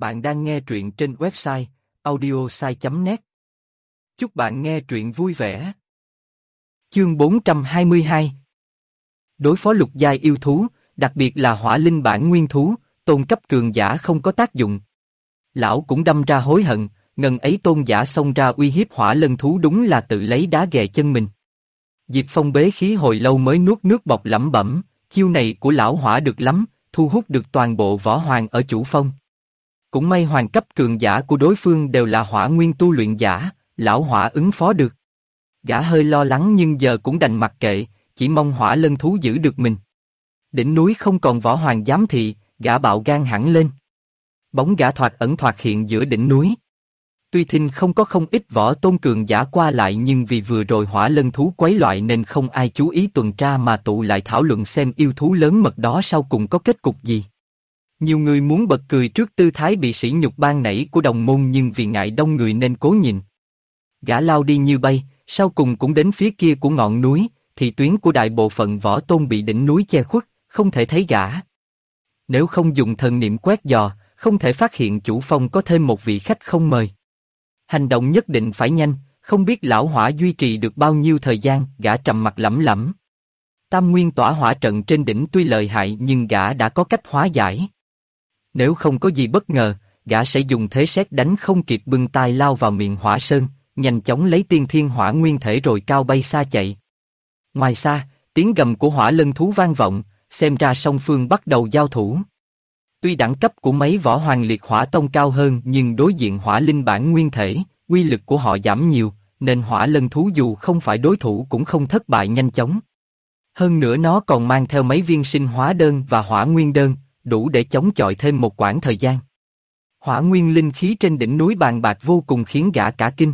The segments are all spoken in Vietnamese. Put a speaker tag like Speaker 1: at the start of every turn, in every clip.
Speaker 1: Bạn đang nghe truyện trên website audiosai.net. Chúc bạn nghe truyện vui vẻ. Chương 422. Đối phó lục giai yêu thú, đặc biệt là hỏa linh bản nguyên thú, tôn cấp cường giả không có tác dụng. Lão cũng đâm ra hối hận, ngần ấy tôn giả xông ra uy hiếp hỏa lân thú đúng là tự lấy đá ghè chân mình. Diệp Phong bế khí hồi lâu mới nuốt nước bọt lẩm bẩm, chiêu này của lão hỏa được lắm, thu hút được toàn bộ võ hoàng ở chủ phong. Cũng may hoàng cấp cường giả của đối phương đều là hỏa nguyên tu luyện giả, lão hỏa ứng phó được. Gã hơi lo lắng nhưng giờ cũng đành mặc kệ, chỉ mong hỏa lân thú giữ được mình. Đỉnh núi không còn võ hoàng giám thị, gã bạo gan hẳn lên. Bóng gã thoạt ẩn thoạt hiện giữa đỉnh núi. Tuy thinh không ít võ tôn cường giả qua lại nhưng vì vừa rồi hỏa lân thú quấy loạn nên không ai chú ý tuần tra mà tụ lại thảo luận xem yêu thú lớn mật đó sau cùng có kết cục gì. Nhiều người muốn bật cười trước tư thái bị sỉ nhục ban nãy của đồng môn nhưng vì ngại đông người nên cố nhịn. Gã lao đi như bay, sau cùng cũng đến phía kia của ngọn núi, thì tuyến của đại bộ phận võ tôn bị đỉnh núi che khuất, không thể thấy gã. Nếu không dùng thần niệm quét dò, không thể phát hiện chủ phong có thêm một vị khách không mời. Hành động nhất định phải nhanh, không biết lão hỏa duy trì được bao nhiêu thời gian, gã trầm mặt lẩm lẩm. Tam nguyên tỏa hỏa trận trên đỉnh tuy lợi hại nhưng gã đã có cách hóa giải. Nếu không có gì bất ngờ, gã sẽ dùng thế sét đánh không kịp bưng tay lao vào miệng hỏa sơn, nhanh chóng lấy tiên thiên hỏa nguyên thể rồi cao bay xa chạy. Ngoài xa, tiếng gầm của hỏa lân thú vang vọng, xem ra song phương bắt đầu giao thủ. Tuy đẳng cấp của mấy võ hoàng liệt hỏa tông cao hơn nhưng đối diện hỏa linh bản nguyên thể, uy lực của họ giảm nhiều, nên hỏa lân thú dù không phải đối thủ cũng không thất bại nhanh chóng. Hơn nữa nó còn mang theo mấy viên sinh hóa đơn và hỏa nguyên đơn, đủ để chống chọi thêm một quãng thời gian. Hỏa nguyên linh khí trên đỉnh núi bàn bạc vô cùng khiến gã cả kinh.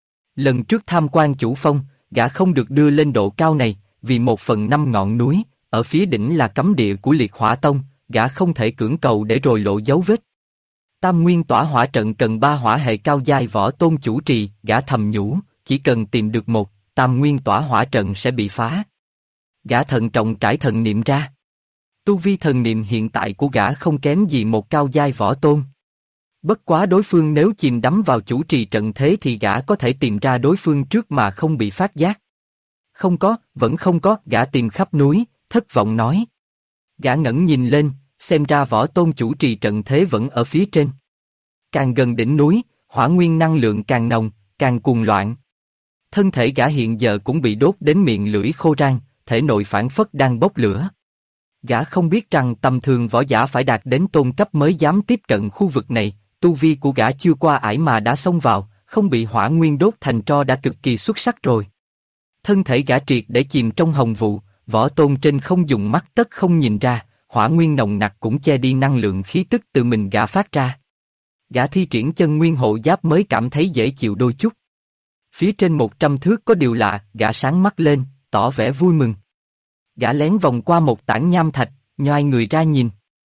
Speaker 1: Lần trước tham quan chủ phong, gã không được đưa lên độ cao này, vì 1/5 ngọn núi, ở phía đỉnh là cấm địa của liệt hỏa tông, gã không thể cưỡng cầu để rồi lộ dấu vết. Tam nguyên tỏa hỏa trận cần 3 hỏa hệ cao giai võ tôn chủ trì, gã thầm nhủ, chỉ cần tìm được một, tam nguyên tỏa hỏa trận sẽ bị phá. Gã thận trọng trải thần niệm ra. Tu vi thần niệm hiện tại của gã không kém gì một cao giai võ tôn. Bất quá đối phương nếu chìm đắm vào chủ trì trận thế thì gã có thể tìm ra đối phương trước mà không bị phát giác. Không có, vẫn không có, gã tìm khắp núi, thất vọng nói. Gã ngẩng nhìn lên, xem ra võ tôn chủ trì trận thế vẫn ở phía trên. Càng gần đỉnh núi, hỏa nguyên năng lượng càng nồng, càng cuồng loạn. Thân thể gã hiện giờ cũng bị đốt đến miệng lưỡi khô rang, thể nội phảng phất đang bốc lửa. Gã không biết rằng tầm thường võ giả phải đạt đến tôn cấp mới dám tiếp cận khu vực này, tu vi của gã chưa qua ải mà đã xông vào, không bị hỏa nguyên đốt thành tro đã cực kỳ xuất sắc rồi. Thân thể gã triệt để chìm trong hồng vụ, võ tôn trên không dùng mắt tất không nhìn ra, hỏa nguyên nồng nặc cũng che đi năng lượng khí tức từ mình gã phát ra. Gã thi triển chân nguyên hộ giáp mới cảm thấy dễ chịu đôi chút. Phía trên 100 thước có điều lạ, gã sáng mắt lên, tỏ vẻ vui mừng. Gã lén vòng qua một tảng nham thạch, nhoai người ra nhìn.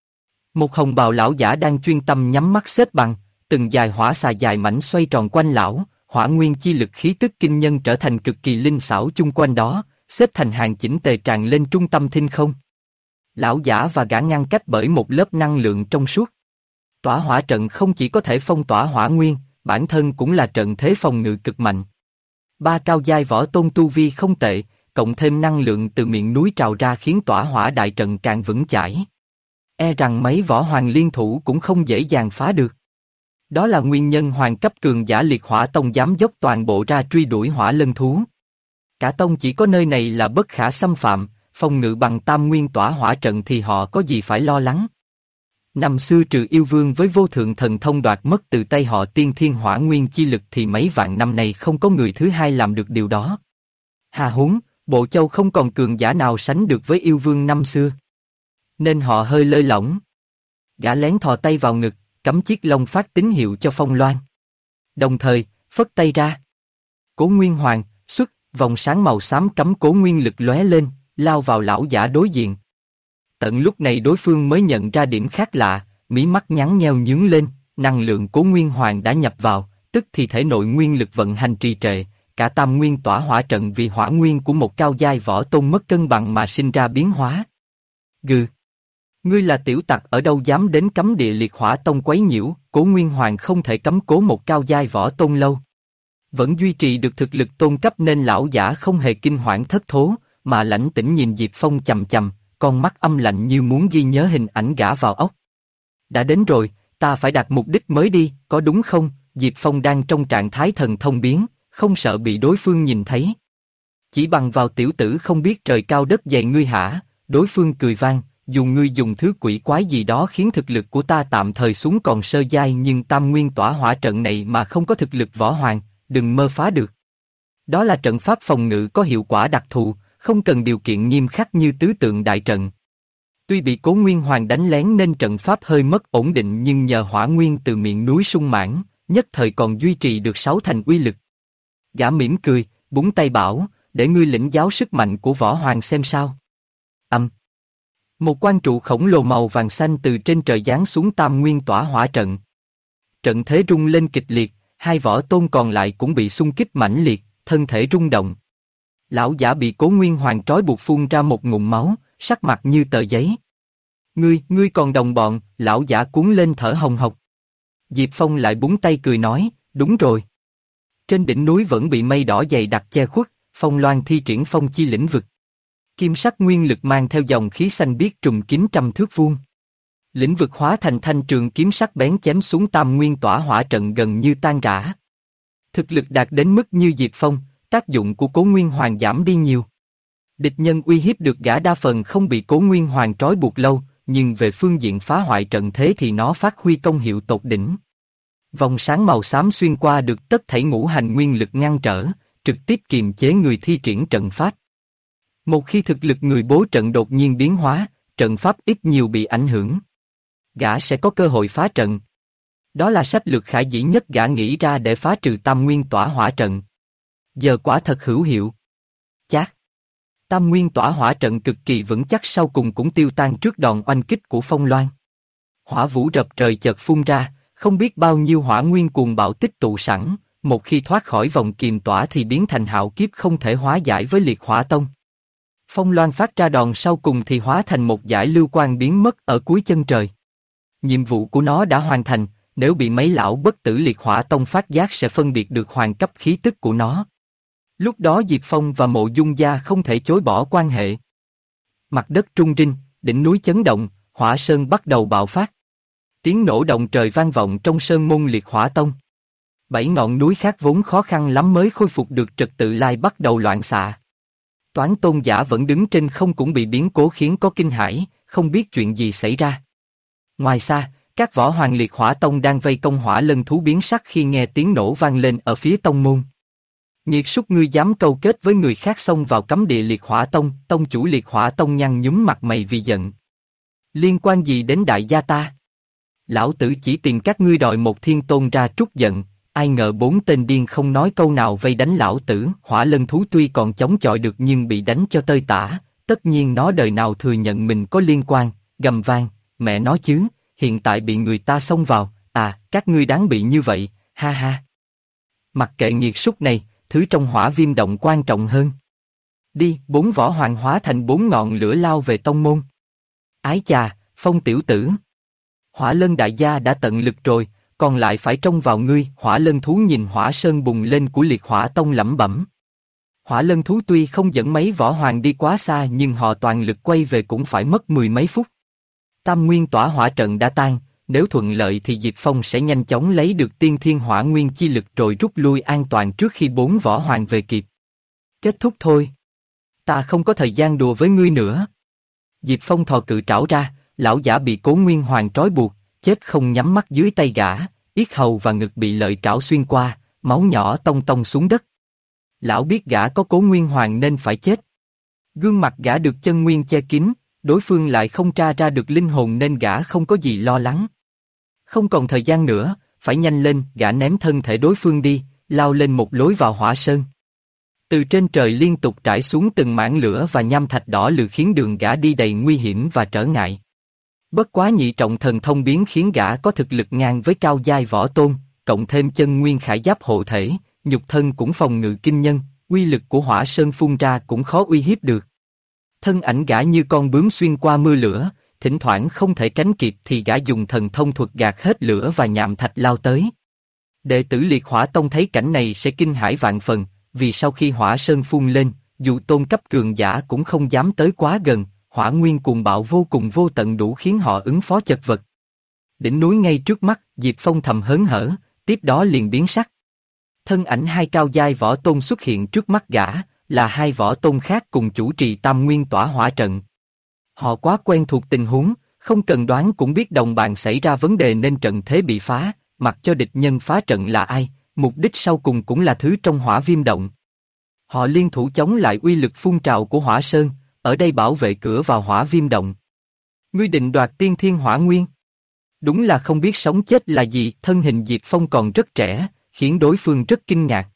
Speaker 1: Một hồng bào lão giả đang chuyên tâm nhắm mắt xếp bằng, từng dài hỏa xà dài mảnh xoay tròn quanh lão, hỏa nguyên chi lực khí tức kinh nhân trở thành cực kỳ linh xảo chung quanh đó, xếp thành hàng chỉnh tề tràn lên trung tâm thinh không. Lão giả và gã ngăn cách bởi một lớp năng lượng trong suốt. Tỏa hỏa trận không chỉ có thể phong tỏa hỏa nguyên, bản thân cũng là trận thế phòng ngự cực mạnh. 3 cao giai võ tôn tu vi không tệ, cộng thêm năng lượng từ miệng núi trào ra khiến tỏa hỏa đại trận càng vững chãi. E rằng mấy võ hoàng liên thủ cũng không dễ dàng phá được. Đó là nguyên nhân hoàng cấp cường giả liệt hỏa tông dám dốc toàn bộ ra truy đuổi hỏa lân thú. Cả tông chỉ có nơi này là bất khả xâm phạm, phòng ngự bằng tam nguyên tỏa hỏa trận thì họ có gì phải lo lắng. Năm xưa trừ yêu vương với vô thượng thần thông đoạt mất từ tay họ tiên thiên hỏa nguyên chi lực thì mấy vạn năm nay không có người thứ hai làm được điều đó. Hà huống, Bộ Châu không còn cường giả nào sánh được với yêu vương năm xưa. Nên họ hơi lơi lỏng. Gã lén thò tay vào ngực, cắm chiếc lông phát tín hiệu cho Phong Loan. Đồng thời, phất tay ra. Cố Nguyên Hoàng, xuất, vòng sáng màu xám cấm cố nguyên lực lóe lên, lao vào lão giả đối diện. Tận lúc này đối phương mới nhận ra điểm khác lạ, mí mắt nhắn nheo nhướng lên, năng lượng Cố Nguyên Hoàng đã nhập vào, tức thì thể nội nguyên lực vận hành trì trệ, cả tam nguyên tỏa hỏa trận vì hỏa nguyên của một cao giai võ tôn mất cân bằng mà sinh ra biến hóa. Gừ. Ngươi là tiểu tặc ở đâu dám đến cấm địa liệt hỏa tông quấy nhiễu, Cố Nguyên Hoàng không thể cấm cố một cao giai võ tôn lâu. Vẫn duy trì được thực lực tôn cấp nên lão giả không hề kinh hoảng thất thố, mà lãnh tĩnh nhìn Diệp Phong chằm chằm, con mắt âm lạnh như muốn ghi nhớ hình ảnh gã vào óc. Đã đến rồi, ta phải đạt mục đích mới đi, có đúng không? Diệp Phong đang trong trạng thái thần thông biến, không sợ bị đối phương nhìn thấy. Chỉ bằng vào tiểu tử không biết trời cao đất dày ngươi hả? Đối phương cười vang, dù ngươi dùng thứ quỷ quái gì đó khiến thực lực của ta tạm thời xuống còn sơ giai, nhưng tam nguyên tỏa hỏa trận này mà không có thực lực võ hoàng, đừng mơ phá được. Đó là trận pháp phòng ngự có hiệu quả đặc thù, không cần điều kiện nghiêm khắc như tứ tượng đại trận. Tuy bị Cố Nguyên Hoàng đánh lén nên trận pháp hơi mất ổn định, nhưng nhờ hỏa nguyên từ miệng núi sung mãn, nhất thời còn duy trì được 6 thành uy lực. Gã mỉm cười, búng tay bảo, để ngươi lĩnh giáo sức mạnh của võ hoàng xem sao. Một quan trụ khổng lồ màu vàng xanh từ trên trời giáng xuống tam nguyên tỏa hỏa trận. Trận thế rung lên kịch liệt, hai võ tôn còn lại cũng bị xung kích mãnh liệt, thân thể rung động. Lão giả bị Cố Nguyên Hoàng trói buộc phun ra một ngụm máu, sắc mặt như tờ giấy. Ngươi còn đồng bọn, lão giả cuốn lên thở hồng hộc. Diệp Phong lại búng tay cười nói, đúng rồi. Trên đỉnh núi vẫn bị mây đỏ dày đặc che khuất, Phong Loan thi triển phong chi lĩnh vực. Kim sắc nguyên lực mang theo dòng khí xanh biếc trùm kín trăm thước vuông. Lĩnh vực hóa thành thanh trường kiếm sắc bén chém xuống tam nguyên tỏa hỏa trận gần như tan rã. Thực lực đạt đến mức như Diệp Phong, tác dụng của Cố Nguyên Hoàng giảm đi nhiều. Địch nhân uy hiếp được gã đa phần không bị Cố Nguyên Hoàng trói buộc lâu, nhưng về phương diện phá hoại trận thế thì nó phát huy công hiệu tột đỉnh. Vòng sáng màu xám xuyên qua được tất thảy ngũ hành nguyên lực ngăn trở, trực tiếp kiềm chế người thi triển trận pháp. Một khi thực lực người bố trận đột nhiên biến hóa, trận pháp ít nhiều bị ảnh hưởng. Gã sẽ có cơ hội phá trận. Đó là sách lược khả dĩ nhất gã nghĩ ra để phá trừ tam nguyên tỏa hỏa trận. Giờ quả thật hữu hiệu. Chát. Tam nguyên tỏa hỏa trận cực kỳ vững chắc sau cùng cũng tiêu tan trước đòn oanh kích của Phong Loan. Hỏa vũ rập trời chợt phun ra, không biết bao nhiêu hỏa nguyên cuồng bạo tích tụ sẵn, một khi thoát khỏi vòng kiềm tỏa thì biến thành hạo kiếp không thể hóa giải với liệt hỏa tông. Phong Loan phát ra đòn sau cùng thì hóa thành một dải lưu quang biến mất ở cuối chân trời. Nhiệm vụ của nó đã hoàn thành, nếu bị mấy lão bất tử liệt hỏa tông phát giác sẽ phân biệt được hoàng cấp khí tức của nó. Lúc đó Diệp Phong và Mộ Dung gia không thể chối bỏ quan hệ. Mặt đất trung rinh, đỉnh núi chấn động, hỏa sơn bắt đầu bạo phát. Tiếng nổ động trời vang vọng trong sơn môn liệt hỏa tông. 7 ngọn núi khác vốn khó khăn lắm mới khôi phục được trật tự lại bắt đầu loạn xạ. Toán tôn giả vẫn đứng trên không cũng bị biến cố khiến có kinh hãi, không biết chuyện gì xảy ra. Ngoài xa, các võ hoàng liệt hỏa tông đang vây công hỏa lân thú biến sắc khi nghe tiếng nổ vang lên ở phía tông môn. Nghiệt súc, ngươi dám câu kết với người khác xông vào cấm địa liệt hỏa tông, tông chủ liệt hỏa tông nhăn nhúm mặt mày vì giận. Liên quan gì đến đại gia ta? Lão tử chỉ tìm các ngươi đòi một thiên tôn ra trút giận, ai ngờ 4 tên điên không nói câu nào vây đánh lão tử. Hỏa lân thú tuy còn chống chọi được nhưng bị đánh cho tơi tả, tất nhiên nó đời nào thừa nhận mình có liên quan, gầm vang, mẹ nó chứ, hiện tại bị người ta xông vào, các ngươi đáng bị như vậy, ha ha. Mặc kệ nghiệt súc này, thứ trong hỏa viêm động quan trọng hơn. Đi, 4 võ hoàng hóa thành 4 ngọn lửa lao về tông môn. Ái chà, Phong tiểu tử. Hỏa lân đại gia đã tận lực rồi, còn lại phải trông vào ngươi. Hỏa lân thú nhìn hỏa sơn bùng lên của liệt hỏa tông lẩm bẩm. Hỏa lân thú tuy không dẫn mấy võ hoàng đi quá xa nhưng họ toàn lực quay về cũng phải mất 10 mấy phút. Tam nguyên tỏa hỏa trận đã tan, nếu thuận lợi thì Diệp Phong sẽ nhanh chóng lấy được tiên thiên hỏa nguyên chi lực rồi rút lui an toàn trước khi 4 võ hoàng về kịp. Kết thúc thôi. Ta không có thời gian đùa với ngươi nữa. Diệp Phong thò cự trảo ra, lão giả bị Cố Nguyên Hoàng trói buộc, chết không nhắm mắt dưới tay gã, yết hầu và ngực bị lợi trảo xuyên qua, máu nhỏ tông tông xuống đất. Lão biết gã có Cố Nguyên Hoàng nên phải chết. Gương mặt gã được chân nguyên che kín, đối phương lại không tra ra được linh hồn nên gã không có gì lo lắng. Không còn thời gian nữa, phải nhanh lên. Gã ném thân thể đối phương đi, lao lên một lối vào hỏa sơn. Từ trên trời liên tục trải xuống từng mảng lửa và nham thạch đỏ lừ khiến đường gã đi đầy nguy hiểm và trở ngại. Bất quá nhị trọng thần thông biến khiến gã có thực lực ngang với cao giai võ tôn, cộng thêm chân nguyên khải giáp hộ thể, nhục thân cũng phòng ngự kinh nhân, uy lực của hỏa sơn phun ra cũng khó uy hiếp được. Thân ảnh gã như con bướm xuyên qua mưa lửa, thỉnh thoảng không thể tránh kịp thì gã dùng thần thông thuật gạt hết lửa và nhạm thạch lao tới. Đệ tử Liệt Hỏa Tông thấy cảnh này sẽ kinh hãi vạn phần, vì sau khi hỏa sơn phun lên, dù tôn cấp cường giả cũng không dám tới quá gần, hỏa nguyên cuồng bạo vô cùng vô tận đủ khiến họ ứng phó chật vật. Đỉnh núi ngay trước mắt, Diệp Phong thầm hớn hở, tiếp đó liền biến sắc. Thân ảnh hai cao giai võ tôn xuất hiện trước mắt gã, là hai võ tôn khác cùng chủ trì Tam Nguyên Tỏa Hỏa Trận. Họ quá quen thuộc tình huống, không cần đoán cũng biết đồng bạn xảy ra vấn đề nên trận thế bị phá, mặc cho địch nhân phá trận là ai, mục đích sau cùng cũng là thứ trong hỏa viêm động. Họ liên thủ chống lại uy lực phun trào của hỏa sơn, ở đây bảo vệ cửa vào hỏa viêm động. Ngươi định đoạt tiên thiên hỏa nguyên? Đúng là không biết sống chết là gì, thân hình Diệp Phong còn rất trẻ, khiến đối phương rất kinh ngạc.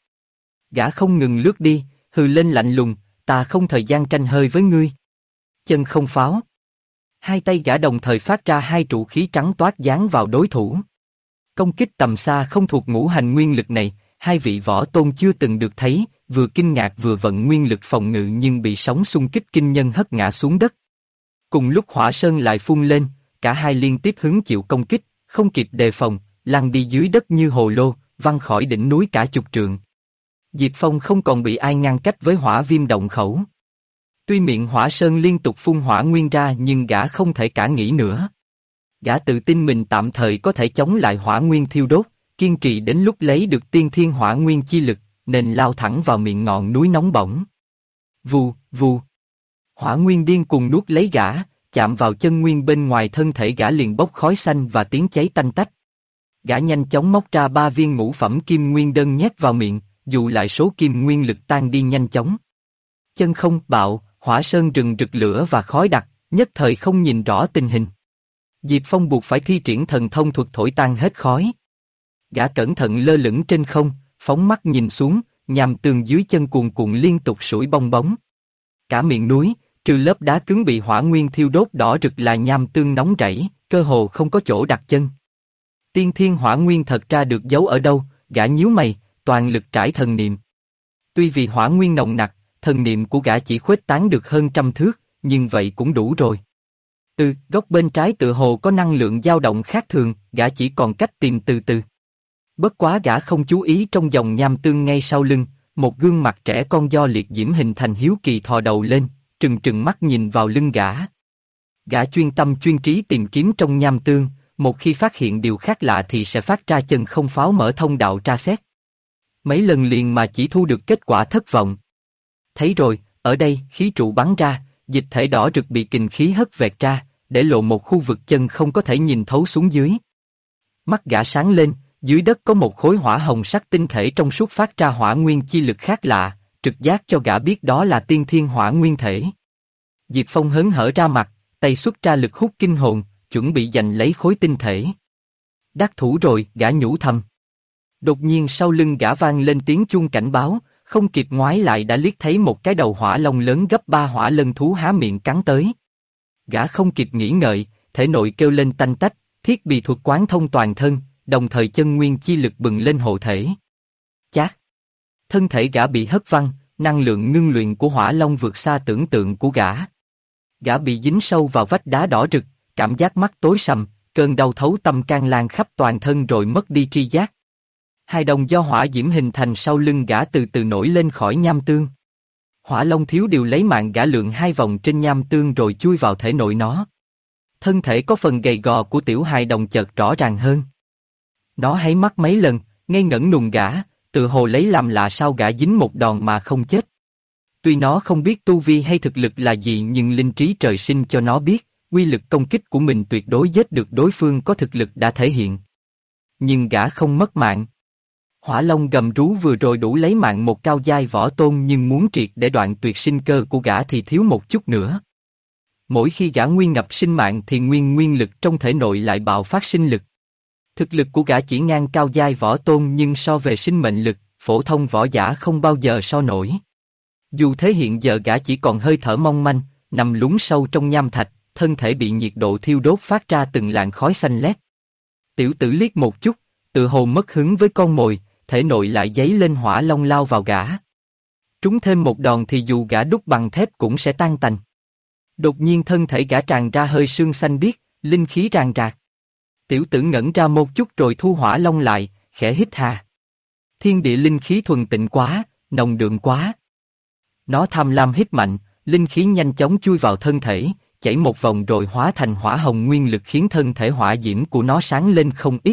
Speaker 1: Gã không ngừng lướt đi, hừ lên lạnh lùng, ta không thời gian tranh hơi với ngươi. Chân không pháo. Hai tay gã đồng thời phát ra hai trụ khí trắng toát giáng vào đối thủ. Công kích tầm xa không thuộc ngũ hành nguyên lực này, hai vị võ tôn chưa từng được thấy, vừa kinh ngạc vừa vận nguyên lực phòng ngự nhưng bị sóng xung kích kinh nhân hất ngã xuống đất. Cùng lúc hỏa sơn lại phun lên, cả hai liên tiếp hứng chịu công kích, không kịp đề phòng, lăn đi dưới đất như hồ lô, văng khỏi đỉnh núi cả chục trượng. Diệp Phong không còn bị ai ngăn cách với hỏa viêm động khẩu. Tuy miệng hỏa sơn liên tục phun hỏa nguyên ra nhưng gã không thể cả nghĩ nữa. Gã tự tin mình tạm thời có thể chống lại hỏa nguyên thiêu đốt, kiên trì đến lúc lấy được tiên thiên hỏa nguyên chi lực, nên lao thẳng vào miệng ngọn núi nóng bỏng. Vù, vù. Hỏa nguyên điên cuồng nuốt lấy gã, chạm vào chân nguyên bên ngoài thân thể gã liền bốc khói xanh và tiếng cháy tanh tách. Gã nhanh chóng móc ra 3 viên ngũ phẩm kim nguyên đơn nhét vào miệng, dù lại số kim nguyên lực tan đi nhanh chóng. Chân không bạo, hỏa sơn rừng rực lửa và khói đặc, nhất thời không nhìn rõ tình hình. Diệp Phong buộc phải thi triển thần thông thuật thổi tan hết khói. Gã cẩn thận lơ lửng trên không, phóng mắt nhìn xuống, nhằm tường dưới chân cuồn cuộn liên tục sủi bong bóng. Cả miệng núi, trừ lớp đá cứng bị hỏa nguyên thiêu đốt đỏ rực là nham tương nóng rẫy, cơ hồ không có chỗ đặt chân. Tiên thiên hỏa nguyên thật ra được giấu ở đâu? Gã nhíu mày, toàn lực trải thần niệm. Tuy vì hỏa nguyên nồng nặc, thần niệm của gã chỉ khuếch tán được hơn 100 thước, nhưng vậy cũng đủ rồi. Góc bên trái tựa hồ có năng lượng dao động khác thường, gã chỉ còn cách tìm từ từ. Bất quá gã không chú ý trong dòng nham tương ngay sau lưng, một gương mặt trẻ con do liệt diễm hình thành hiếu kỳ thò đầu lên, trừng trừng mắt nhìn vào lưng gã. Gã chuyên tâm chuyên trí tìm kiếm trong nham tương, một khi phát hiện điều khác lạ thì sẽ phát ra chân không pháo mở thông đạo tra xét. Mấy lần liền mà chỉ thu được kết quả thất vọng. Thấy rồi, ở đây khí trụ bắn ra, dịch thể đỏ rực bị kình khí hất vẹt ra, để lộ một khu vực chân không có thể nhìn thấu xuống dưới. Mắt gã sáng lên, dưới đất có một khối hỏa hồng sắc tinh thể trong suốt phát ra hỏa nguyên chi lực khác lạ, trực giác cho gã biết đó là tiên thiên hỏa nguyên thể. Diệp Phong hớn hở ra mặt, tay xuất ra lực hút kinh hồn, chuẩn bị giành lấy khối tinh thể. Đắc thủ rồi, gã nhủ thầm. Đột nhiên sau lưng gã vang lên tiếng chuông cảnh báo, không kịp ngoái lại đã liếc thấy một cái đầu hỏa long lớn gấp 3 hỏa lân thú há miệng cắn tới. Gã không kịp nghĩ ngợi, thể nội kêu lên tanh tách, thiết bị thuật quán thông toàn thân, đồng thời chân nguyên chi lực bừng lên hộ thể. Chát! Thân thể gã bị hất văng, năng lượng ngưng luyện của hỏa long vượt xa tưởng tượng của gã. Gã bị dính sâu vào vách đá đỏ rực, cảm giác mắt tối sầm, cơn đau thấu tâm can lan khắp toàn thân rồi mất đi tri giác. Hai đồng do hỏa diễm hình thành sau lưng gã từ từ nổi lên khỏi nham tương. Hỏa long thiếu điều lấy mạng gã lượn 2 vòng trên nham tương rồi chui vào thể nội nó. Thân thể có phần gầy gò của tiểu hài đồng chợt rõ ràng hơn. Nó háy mắt mấy lần, ngây ngẩn nùng gã, tự hồ lấy làm lạ sao gã dính một đòn mà không chết. Tuy nó không biết tu vi hay thực lực là gì nhưng linh trí trời sinh cho nó biết, uy lực công kích của mình tuyệt đối giết được đối phương có thực lực đã thể hiện. Nhưng gã không mất mạng. Hỏa long gầm rú vừa rồi đủ lấy mạng một cao giai võ tôn nhưng muốn triệt để đoạn tuyệt sinh cơ của gã thì thiếu một chút nữa. Mỗi khi gã nguy ngập sinh mạng thì nguyên lực trong thể nội lại bạo phát sinh lực. Thực lực của gã chỉ ngang cao giai võ tôn nhưng so về sinh mệnh lực, phổ thông võ giả không bao giờ so nổi. Dù thế hiện giờ gã chỉ còn hơi thở mong manh, nằm lún sâu trong nham thạch, thân thể bị nhiệt độ thiêu đốt phát ra từng làn khói xanh lét. Tiểu tử liếc một chút, tự hồ mất hứng với con mồi, thể nội lại giấy lên hỏa long lao vào gã. Trúng thêm một đòn thì dù gã đúc bằng thép cũng sẽ tan tành. Đột nhiên thân thể gã tràn ra hơi sương xanh biếc, linh khí ràng rạc. Tiểu tử ngẩn ra một chút rồi thu hỏa long lại, khẽ hít hà. Thiên địa linh khí thuần tịnh quá, nồng đượm quá. Nó tham lam hít mạnh, linh khí nhanh chóng chui vào thân thể, chảy một vòng rồi hóa thành hỏa hồng nguyên lực khiến thân thể hỏa diễm của nó sáng lên không ít.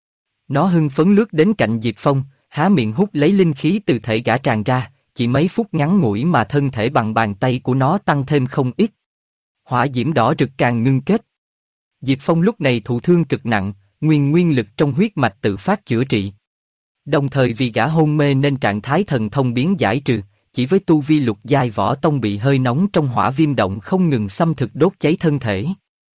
Speaker 1: Nó hưng phấn lướt đến cạnh Diệp Phong, há miệng hút lấy linh khí từ thể gã tràn ra, chỉ mấy phút ngắn ngủi mà thân thể bằng bàn tay của nó tăng thêm không ít. Hỏa diễm đỏ rực càng ngưng kết. Diệp Phong lúc này thụ thương cực nặng, nguyên lực trong huyết mạch tự phát chữa trị. Đồng thời vì gã hôn mê nên trạng thái thần thông biến giải trừ, chỉ với tu vi lục giai võ tông bị hơi nóng trong hỏa viêm động không ngừng xâm thực đốt cháy thân thể.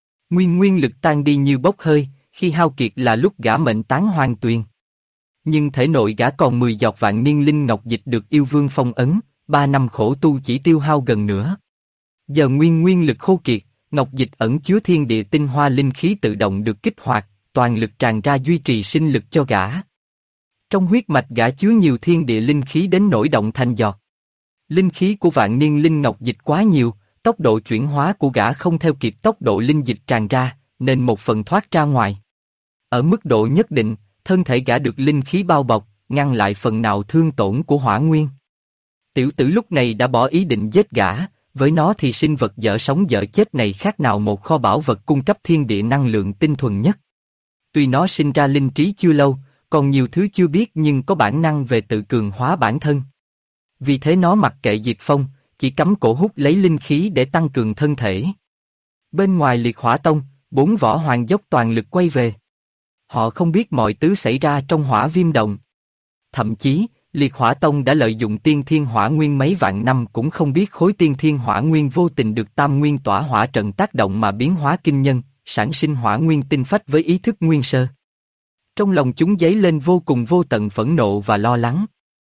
Speaker 1: Nguyên lực tan đi như bốc hơi, khi hao kiệt là lúc gã mệnh tán hoàn tuyền. Nhưng thể nội gã còn 10 giọt vạn niên linh ngọc dịch được yêu vương phong ấn, 3 năm khổ tu chỉ tiêu hao gần nữa. Giờ nguyên lực khô kiệt, ngọc dịch ẩn chứa thiên địa tinh hoa linh khí tự động được kích hoạt, toàn lực tràn ra duy trì sinh lực cho gã. Trong huyết mạch gã chứa nhiều thiên địa linh khí đến nổi động thành giọt. Linh khí của vạn niên linh ngọc dịch quá nhiều, tốc độ chuyển hóa của gã không theo kịp tốc độ linh dịch tràn ra, nên một phần thoát ra ngoài. Ở mức độ nhất định, thân thể gã được linh khí bao bọc, ngăn lại phần nào thương tổn của hỏa nguyên. Tiểu tử lúc này đã bỏ ý định giết gã, với nó thì sinh vật dở sống dở chết này khác nào một kho bảo vật cung cấp thiên địa năng lượng tinh thuần nhất. Tuy nó sinh ra linh trí chưa lâu, còn nhiều thứ chưa biết nhưng có bản năng về tự cường hóa bản thân. Vì thế nó mặc kệ Diệp Phong, chỉ cắm cổ hút lấy linh khí để tăng cường thân thể. Bên ngoài Liệt Hỏa Tông, 4 võ hoàng dốc toàn lực quay về. Họ không biết mọi thứ xảy ra trong hỏa viêm động. Thậm chí, Liệt Hỏa Tông đã lợi dụng tiên thiên hỏa nguyên mấy vạn năm cũng không biết khối tiên thiên hỏa nguyên vô tình được tam nguyên tỏa hỏa trận tác động mà biến hóa kinh nhân, sản sinh hỏa nguyên tinh phách với ý thức nguyên sơ. Trong lòng chúng dấy lên vô cùng vô tận phẫn nộ và lo lắng.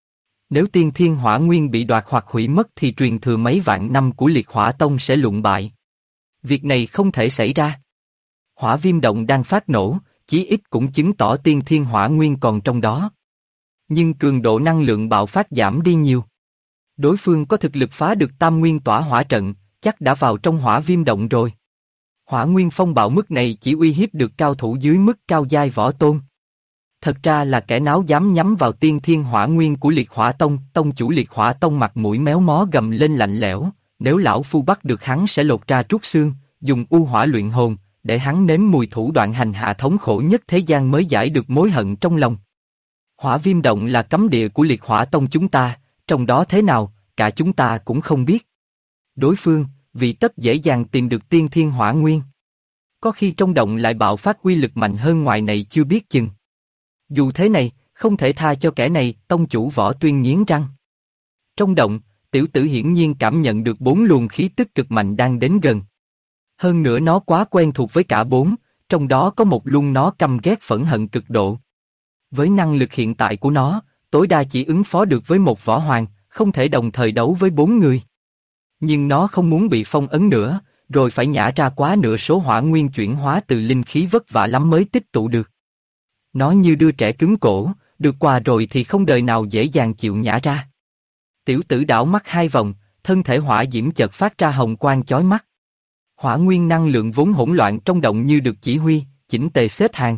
Speaker 1: Nếu tiên thiên hỏa nguyên bị đoạt hoặc hủy mất thì truyền thừa mấy vạn năm của Liệt Hỏa Tông sẽ lụn bại. Việc này không thể xảy ra. Hỏa viêm động đang phát nổ, chí ít cũng chứng tỏ tiên thiên hỏa nguyên còn trong đó. Nhưng cường độ năng lượng bạo phát giảm đi nhiều. Đối phương có thực lực phá được tam nguyên tỏa hỏa trận, chắc đã vào trong hỏa viêm động rồi. Hỏa nguyên phong bạo mức này chỉ uy hiếp được cao thủ dưới mức cao giai võ tôn. Thật ra là kẻ nào dám nhắm vào tiên thiên hỏa nguyên của Liệt Hỏa Tông, tông chủ Liệt Hỏa Tông mặt mũi méo mó gầm lên lạnh lẽo, nếu lão phu bắt được hắn sẽ lột ra trút xương, dùng u hỏa luyện hồn, để hắn nếm mùi thủ đoạn hành hạ thống khổ nhất thế gian mới giải được mối hận trong lòng. Hỏa viêm động là cấm địa của Liệt Hỏa Tông chúng ta, trong đó thế nào, cả chúng ta cũng không biết. Đối phương, vì tất dễ dàng tìm được tiên thiên hỏa nguyên. Có khi trong động lại bạo phát uy lực mạnh hơn ngoài này chưa biết chừng. Dù thế này, không thể tha cho kẻ này, tông chủ Võ Tuyên nghiến răng. Trong động, tiểu tử hiển nhiên cảm nhận được 4 luồng khí tức cực mạnh đang đến gần. Hơn nữa nó quá quen thuộc với cả 4, trong đó có một luồng nó căm ghét phẫn hận cực độ. Với năng lực hiện tại của nó, tối đa chỉ ứng phó được với một võ hoàng, không thể đồng thời đấu với 4 người. Nhưng nó không muốn bị phong ấn nữa, rồi phải nhả ra quá nửa số hỏa nguyên chuyển hóa từ linh khí vất vả lắm mới tích tụ được. Nó như đứa trẻ cứng cổ, được quà rồi thì không đời nào dễ dàng chịu nhả ra. Tiểu tử đảo mắt 2 vòng, thân thể hỏa diễm chợt phát ra hồng quang chói mắt. Hỏa nguyên năng lượng vốn hỗn loạn trong động như được chỉ huy, chỉnh tề xếp hàng.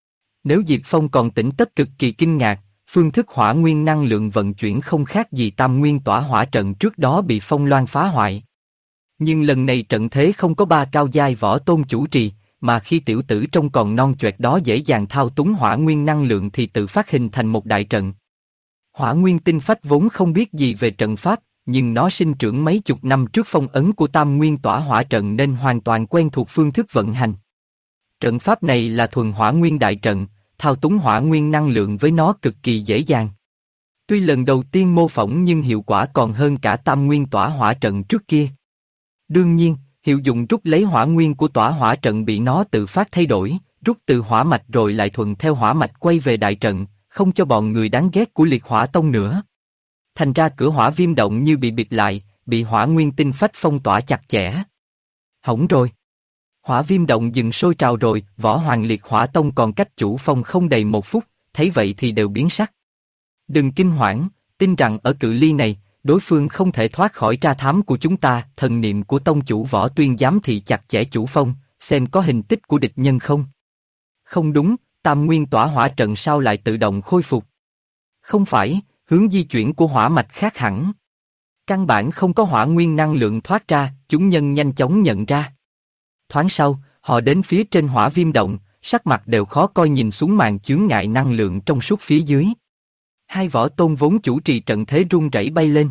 Speaker 1: Nếu Diệp Phong còn tỉnh tấc cực kỳ kinh ngạc, phương thức hỏa nguyên năng lượng vận chuyển không khác gì tam nguyên tỏa hỏa trận trước đó bị Phong Loan phá hoại. Nhưng lần này trận thế không có 3 cao giai võ tôn chủ trì, mà khi tiểu tử trông còn non choẹt đó dễ dàng thao túng hỏa nguyên năng lượng thì tự phát hình thành một đại trận. Hỏa nguyên tinh phách vốn không biết gì về trận pháp, nhưng nó sinh trưởng mấy chục năm trước phong ấn của tam nguyên tỏa hỏa trận nên hoàn toàn quen thuộc phương thức vận hành. Trận pháp này là thuần hỏa nguyên đại trận, thao túng hỏa nguyên năng lượng với nó cực kỳ dễ dàng. Tuy lần đầu tiên mô phỏng nhưng hiệu quả còn hơn cả tam nguyên tỏa hỏa trận trước kia. Đương nhiên, hiệu dụng rút lấy hỏa nguyên của tỏa hỏa trận bị nó tự phát thay đổi, rút từ hỏa mạch rồi lại thuận theo hỏa mạch quay về đại trận, không cho bọn người đáng ghét của Liệt Hỏa Tông nữa. Thành ra cửa hỏa viêm động như bị bịt lại, bị hỏa nguyên tinh phách phong tỏa chặt chẽ. Hỏng rồi. Hỏa viêm động dừng sôi trào rồi, võ hoàng Liệt Hỏa Tông còn cách chủ phong không đầy 1 phút, thấy vậy thì đều biến sắc. Đừng kinh hoảng, tin rằng ở cự ly này, đối phương không thể thoát khỏi tra thám của chúng ta. Thần niệm của tông chủ Võ Tuyên giám thị chặt chẽ chủ phong, xem có hình tích của địch nhân không. Không đúng, tam nguyên tỏa hỏa trận sao lại tự động khôi phục? Không phải, hướng di chuyển của hỏa mạch khác hẳn. Căn bản không có hỏa nguyên năng lượng thoát ra, chúng nhân nhanh chóng nhận ra. Thoáng sau, họ đến phía trên hỏa viêm động, sắc mặt đều khó coi nhìn xuống màn chướng ngại năng lượng trong suốt phía dưới. Hai võ tôn vốn chủ trì trận thế run rẩy bay lên.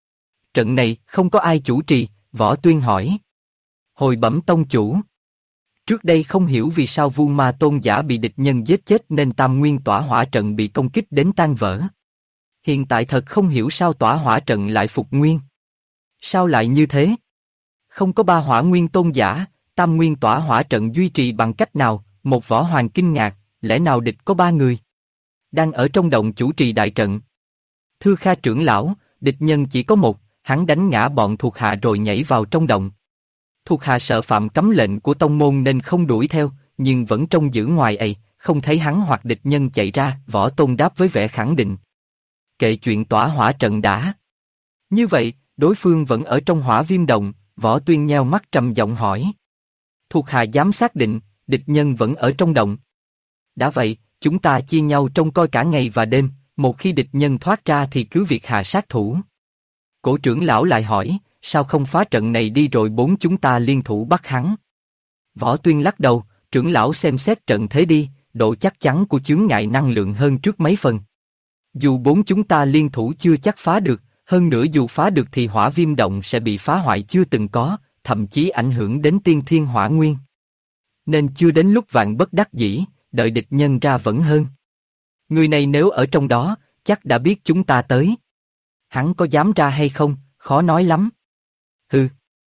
Speaker 1: Trận này không có ai chủ trì, Võ Tuyên hỏi. Hồi bẩm tông chủ. Trước đây không hiểu vì sao Vu Ma tôn giả bị địch nhân giết chết nên tam nguyên tỏa hỏa trận bị công kích đến tan vỡ. Hiện tại thật không hiểu sao tỏa hỏa trận lại phục nguyên. Sao lại như thế? Không có ba hỏa nguyên tôn giả, tam nguyên tỏa hỏa trận duy trì bằng cách nào? Một võ hoàng kinh ngạc, lẽ nào địch có ba người? Đang ở trong động chủ trì đại trận. Thưa Kha trưởng lão, địch nhân chỉ có một, hắn đánh ngã bọn thuộc hạ rồi nhảy vào trong động. Thuộc hạ sợ phạm cấm lệnh của tông môn nên không đuổi theo, nhưng vẫn trông giữ ngoài ấy, không thấy hắn hoặc địch nhân chạy ra. Võ tôn đáp với vẻ khẳng định. Kệ chuyện tỏa hỏa trận đã. Như vậy, đối phương vẫn ở trong hỏa viêm động. Võ Tuyên nheo mắt trầm giọng hỏi. Thuộc hạ dám xác định, địch nhân vẫn ở trong động. Đã vậy, chúng ta chia nhau trông coi cả ngày và đêm, một khi địch nhân thoát ra thì cứ việc hạ sát thủ. Cổ trưởng lão lại hỏi, sao không phá trận này đi rồi bốn chúng ta liên thủ bắt hắn? Võ Tuyên lắc đầu, trưởng lão xem xét trận thế đi, độ chắc chắn của chướng ngại năng lượng hơn trước mấy phần. Dù bốn chúng ta liên thủ chưa chắc phá được, hơn nữa dù phá được thì hỏa viêm động sẽ bị phá hoại chưa từng có, thậm chí ảnh hưởng đến tiên thiên hỏa nguyên. Nên chưa đến lúc vạn bất đắc dĩ, đợi địch nhân ra vẫn hơn. Người này nếu ở trong đó, chắc đã biết chúng ta tới. Hắn có dám ra hay không, khó nói lắm. Hừ.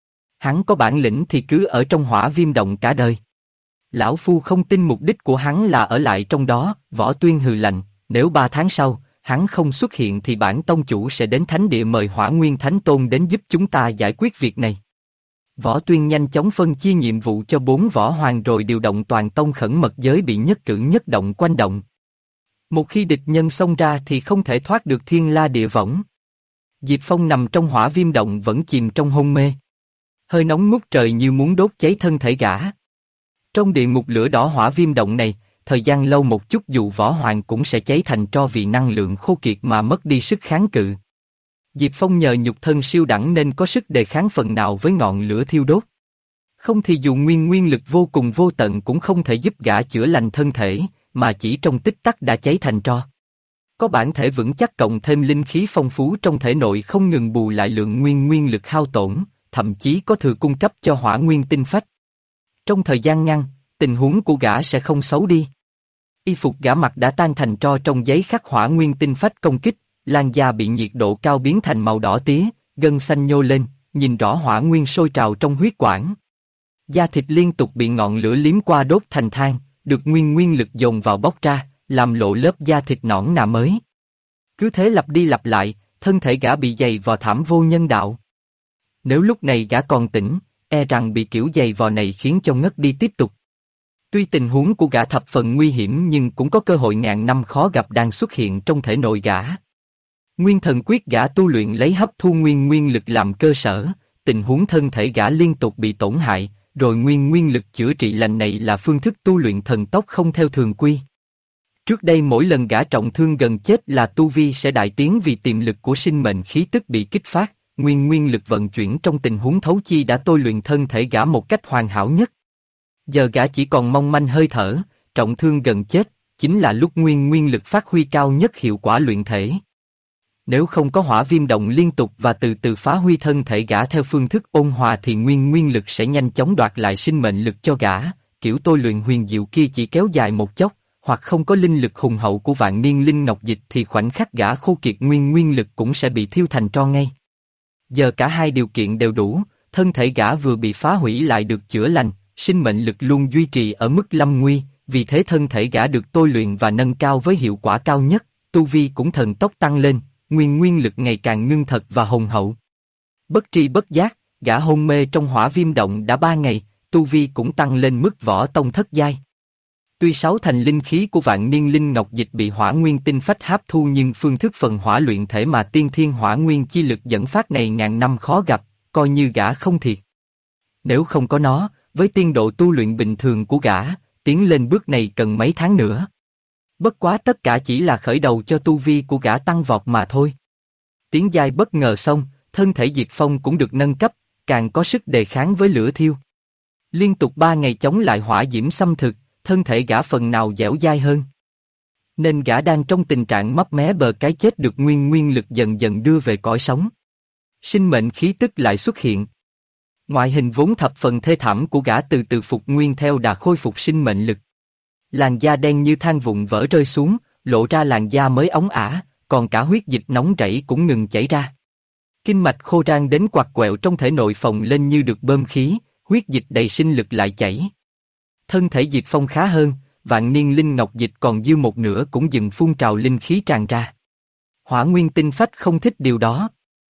Speaker 1: Hắn có bản lĩnh thì cứ ở trong hỏa viêm động cả đời. Lão Phu không tin mục đích của hắn là ở lại trong đó. Võ Tuyên hừ lạnh, nếu 3 tháng sau, hắn không xuất hiện thì bản tông chủ sẽ đến thánh địa mời Hỏa Nguyên Thánh Tôn đến giúp chúng ta giải quyết việc này. Võ Tuyên nhanh chóng phân chia nhiệm vụ cho 4 võ hoàng rồi điều động toàn tông khẩn mật giới bị nhất cử nhất động quanh động. Một khi địch nhân xông ra thì không thể thoát được thiên la địa võng. Diệp Phong nằm trong hỏa viêm động vẫn chìm trong hôn mê. Hơi nóng ngút trời như muốn đốt cháy thân thể gã. Trong địa ngục lửa đỏ hỏa viêm động này, thời gian lâu một chút dù võ hoàng cũng sẽ cháy thành tro vì năng lượng khô kiệt mà mất đi sức kháng cự. Diệp Phong nhờ nhục thân siêu đẳng nên có sức đề kháng phần nào với ngọn lửa thiêu đốt. Không thì dù nguyên lực vô cùng vô tận cũng không thể giúp gã chữa lành thân thể, mà chỉ trong tích tắc đã cháy thành tro. Có bản thể vững chắc cộng thêm linh khí phong phú trong thể nội không ngừng bù lại lượng nguyên lực hao tổn, thậm chí có thừa cung cấp cho hỏa nguyên tinh phách. Trong thời gian ngắn, tình huống của gã sẽ không xấu đi. Y phục gã mặc đã tan thành tro trong giấy khắc hỏa nguyên tinh phách công kích, làn da bị nhiệt độ cao biến thành màu đỏ tía, gân xanh nhô lên, nhìn rõ hỏa nguyên sôi trào trong huyết quản. Da thịt liên tục bị ngọn lửa liếm qua đốt thành than, được nguyên lực dồn vào bóc ra, làm lộ lớp da thịt nõn nà mới. Cứ thế lặp đi lặp lại, thân thể gã bị dày vò thảm vô nhân đạo. Nếu lúc này gã còn tỉnh, e rằng bị kiểu dày vò này khiến cho ngất đi tiếp tục. Tuy tình huống của gã thập phần nguy hiểm nhưng cũng có cơ hội ngàn năm khó gặp đang xuất hiện trong thể nội gã. Nguyên thần quyết gã tu luyện lấy hấp thu nguyên lực làm cơ sở, tình huống thân thể gã liên tục bị tổn hại, rồi nguyên lực chữa trị lành này là phương thức tu luyện thần tốc không theo thường quy. Trước đây mỗi lần gã trọng thương gần chết là tu vi sẽ đại tiến vì tiềm lực của sinh mệnh khí tức bị kích phát, nguyên lực vận chuyển trong tình huống thấu chi đã tôi luyện thân thể gã một cách hoàn hảo nhất. Giờ gã chỉ còn mong manh hơi thở, trọng thương gần chết, chính là lúc nguyên lực phát huy cao nhất hiệu quả luyện thể. Nếu không có hỏa viêm động liên tục và từ từ phá huy thân thể gã theo phương thức ôn hòa thì nguyên lực sẽ nhanh chóng đoạt lại sinh mệnh lực cho gã, kiểu tôi luyện huyền diệu kia chỉ kéo dài một chốc, hoặc không có linh lực hùng hậu của vạn niên linh ngọc dịch thì khoảnh khắc gã khô kiệt nguyên lực cũng sẽ bị thiêu thành tro ngay. Giờ cả hai điều kiện đều đủ, thân thể gã vừa bị phá hủy lại được chữa lành, sinh mệnh lực luôn duy trì ở mức lâm nguy, vì thế thân thể gã được tôi luyện và nâng cao với hiệu quả cao nhất, tu vi cũng thần tốc tăng lên, nguyên lực ngày càng ngưng thật và hùng hậu. Bất tri bất giác, gã hôn mê trong hỏa viêm động đã 3 ngày, tu vi cũng tăng lên mức võ tông thất giai. Tuy sáu thành linh khí của vạn niên linh ngọc dịch bị hỏa nguyên tinh phách hấp thu nhưng phương thức phần hỏa luyện thể mà tiên thiên hỏa nguyên chi lực dẫn phát này ngàn năm khó gặp, coi như gã không thiệt. Nếu không có nó, với tiên độ tu luyện bình thường của gã, tiến lên bước này cần mấy tháng nữa. Bất quá tất cả chỉ là khởi đầu cho tu vi của gã tăng vọt mà thôi. Tiến giai bất ngờ xong, thân thể Diệp Phong cũng được nâng cấp, càng có sức đề kháng với lửa thiêu. Liên tục 3 ngày chống lại hỏa diễm xâm thực, thân thể gã phần nào dẻo dai hơn. Nên gã đang trong tình trạng mấp mé bờ cái chết được nguyên lực dần dần đưa về cõi sống. Sinh mệnh khí tức lại xuất hiện. Ngoại hình vốn thập phần thê thảm của gã từ từ phục nguyên theo đà khôi phục sinh mệnh lực. Làn da đen như than vụn vỡ rơi xuống, lộ ra làn da mới óng ả, còn cả huyết dịch nóng chảy cũng ngừng chảy ra. Kinh mạch khô rang đến quặt quẹo trong thể nội phồng lên như được bơm khí, huyết dịch đầy sinh lực lại chảy. Thân thể Diệp Phong khá hơn, vạn niên linh ngọc dịch còn dư một nửa cũng dừng phun trào linh khí tràn ra. Hỏa nguyên tinh phách không thích điều đó.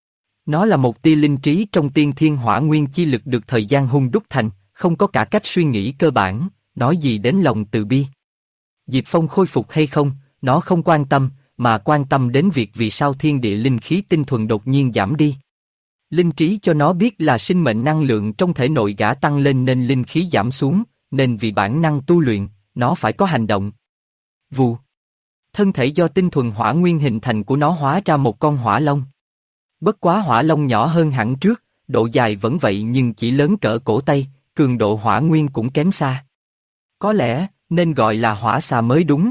Speaker 1: Nó là một tia linh trí trong tiên thiên hỏa nguyên chi lực được thời gian hun đúc thành, không có cả cách suy nghĩ cơ bản, nói gì đến lòng từ bi. Diệp Phong khôi phục hay không, nó không quan tâm, mà quan tâm đến việc vì sao thiên địa linh khí tinh thuần đột nhiên giảm đi. Linh trí cho nó biết là sinh mệnh năng lượng trong thể nội gã tăng lên nên linh khí giảm xuống, nên vì bản năng tu luyện, nó phải có hành động. Vù. Thân thể do tinh thuần hỏa nguyên hình thành của nó hóa ra một con hỏa long. Bất quá hỏa long nhỏ hơn hẳn trước, độ dài vẫn vậy nhưng chỉ lớn cỡ cổ tay, cường độ hỏa nguyên cũng kém xa. Có lẽ, nên gọi là hỏa xà mới đúng.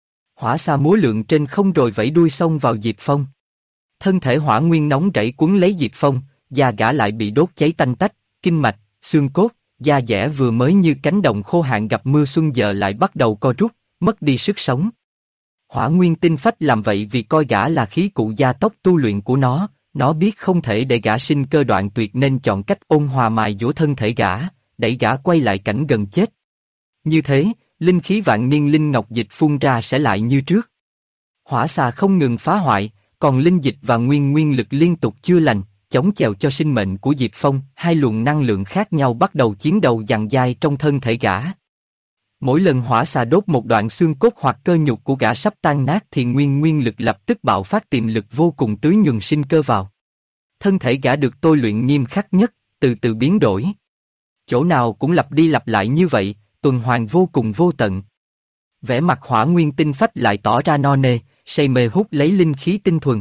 Speaker 1: Hỏa xà múa lượn trên không rồi vẫy đuôi xông vào Diệp Phong. Thân thể hỏa nguyên nóng rẫy cuốn lấy Diệp Phong, da gã lại bị đốt cháy tanh tách, kinh mạch, xương cốt, da dẻ vừa mới như cánh đồng khô hạn gặp mưa xuân giờ lại bắt đầu co rút, mất đi sức sống. Hỏa nguyên tinh phách làm vậy vì coi gã là khí cụ gia tốc tu luyện của nó biết không thể để gã sinh cơ đoạn tuyệt nên chọn cách ôn hòa mài dũa thân thể gã, đẩy gã quay lại cảnh gần chết. Như thế, linh khí vạn niên linh ngọc dịch phun ra sẽ lại như trước. Hỏa xà không ngừng phá hoại, còn linh dịch và nguyên lực liên tục chữa lành, chống chèo cho sinh mệnh của Diệp Phong, hai luồng năng lượng khác nhau bắt đầu chiến đấu dằng dai trong thân thể gã. Mỗi lần hỏa xà đốt một đoạn xương cốt hoặc cơ nhục của gã sắp tan nát thì nguyên lực lập tức bạo phát tiềm lực vô cùng tưới nhuần sinh cơ vào. Thân thể gã được tôi luyện nghiêm khắc nhất, từ từ biến đổi. Chỗ nào cũng lặp đi lặp lại như vậy, tuần hoàn vô cùng vô tận. Vẻ mặt hỏa nguyên tinh phách lại tỏ ra no nê, say mê hút lấy linh khí tinh thuần.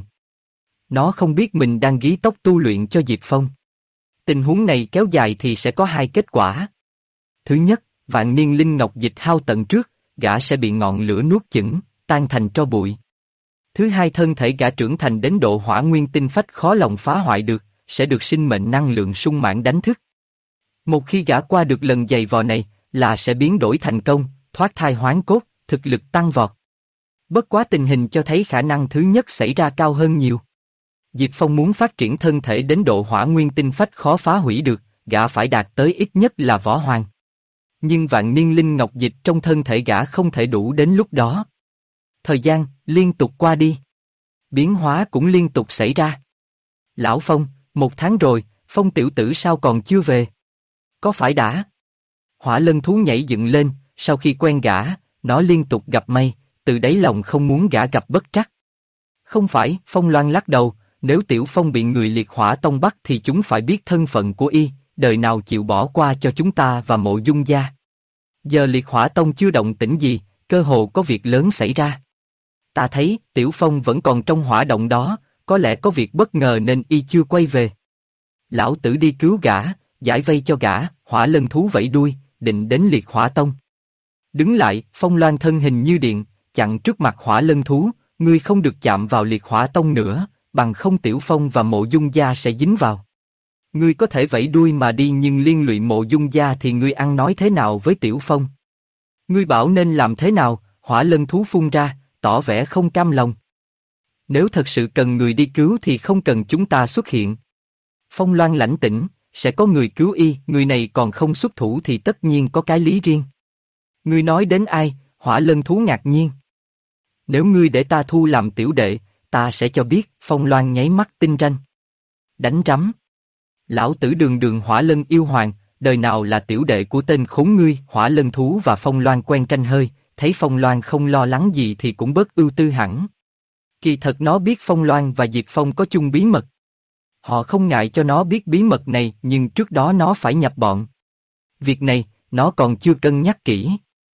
Speaker 1: Nó không biết mình đang ghi tốc tu luyện cho Diệp Phong. Tình huống này kéo dài thì sẽ có hai kết quả. Thứ nhất, vạn niên linh ngọc dịch hao tận trước, gã sẽ bị ngọn lửa nuốt chửng, tan thành tro bụi. Thứ hai, thân thể gã trưởng thành đến độ hỏa nguyên tinh phách khó lòng phá hoại được, sẽ được sinh mệnh năng lượng sung mãn đánh thức. Một khi gã qua được lần giày vò này, là sẽ biến đổi thành công, thoát thai hoán cốt, thực lực tăng vọt. Bất quá tình hình cho thấy khả năng thứ nhất xảy ra cao hơn nhiều. Diệp Phong muốn phát triển thân thể đến độ hỏa nguyên tinh phách khó phá hủy được, gã phải đạt tới ít nhất là võ hoàng. Nhưng vạn niên linh ngọc dịch trong thân thể gã không thể đủ đến lúc đó. Thời gian liên tục qua đi. Biến hóa cũng liên tục xảy ra. Lão Phong, 1 tháng rồi, Phong tiểu tử sao còn chưa về? Có phải đã? Hỏa lân thú nhảy dựng lên, sau khi quen gã, nó liên tục gặp may, từ đáy lòng không muốn gã gặp bất trắc. Không phải, Phong Loan lắc đầu, nếu Tiểu Phong bị người liệt hỏa tông bắt thì chúng phải biết thân phận của y, đời nào chịu bỏ qua cho chúng ta và Mộ Dung gia. Giờ liệt hỏa tông chưa động tĩnh gì, cơ hồ có việc lớn xảy ra. Ta thấy Tiểu Phong vẫn còn trong hỏa động đó, có lẽ có việc bất ngờ nên y chưa quay về. Lão tử đi cứu gã, giải vây cho gã. Hỏa lân thú vẫy đuôi, định đến liệt hỏa tông. Đứng lại, Phong Loan thân hình như điện, chặn trước mặt hỏa lân thú, ngươi không được chạm vào liệt hỏa tông nữa, bằng không Tiểu Phong và Mộ Dung gia sẽ dính vào. Ngươi có thể vẫy đuôi mà đi nhưng liên lụy Mộ Dung gia thì ngươi ăn nói thế nào với Tiểu Phong? Ngươi bảo nên làm thế nào? Hỏa lân thú phun ra, tỏ vẻ không cam lòng. Nếu thật sự cần người đi cứu thì không cần chúng ta xuất hiện. Phong Loan lãnh tĩnh, sẽ có người cứu y, người này còn không xuất thủ thì tất nhiên có cái lý riêng. Ngươi nói đến ai? Hỏa lân thú ngạc nhiên. Nếu ngươi để ta thu làm tiểu đệ, ta sẽ cho biết. Phong Loan nháy mắt tinh ranh. Đánh rắm. Lão tử đường hỏa lân yêu hoàng, đời nào là tiểu đệ của tên khốn ngươi. Hỏa Lân Thú và Phong Loan quen tranh hơi, thấy Phong Loan không lo lắng gì thì cũng bớt ưu tư hẳn. Kỳ thật nó biết Phong Loan và Diệp Phong có chung bí mật. Họ không ngại cho nó biết bí mật này, nhưng trước đó nó phải nhập bọn. Việc này, nó còn chưa cân nhắc kỹ.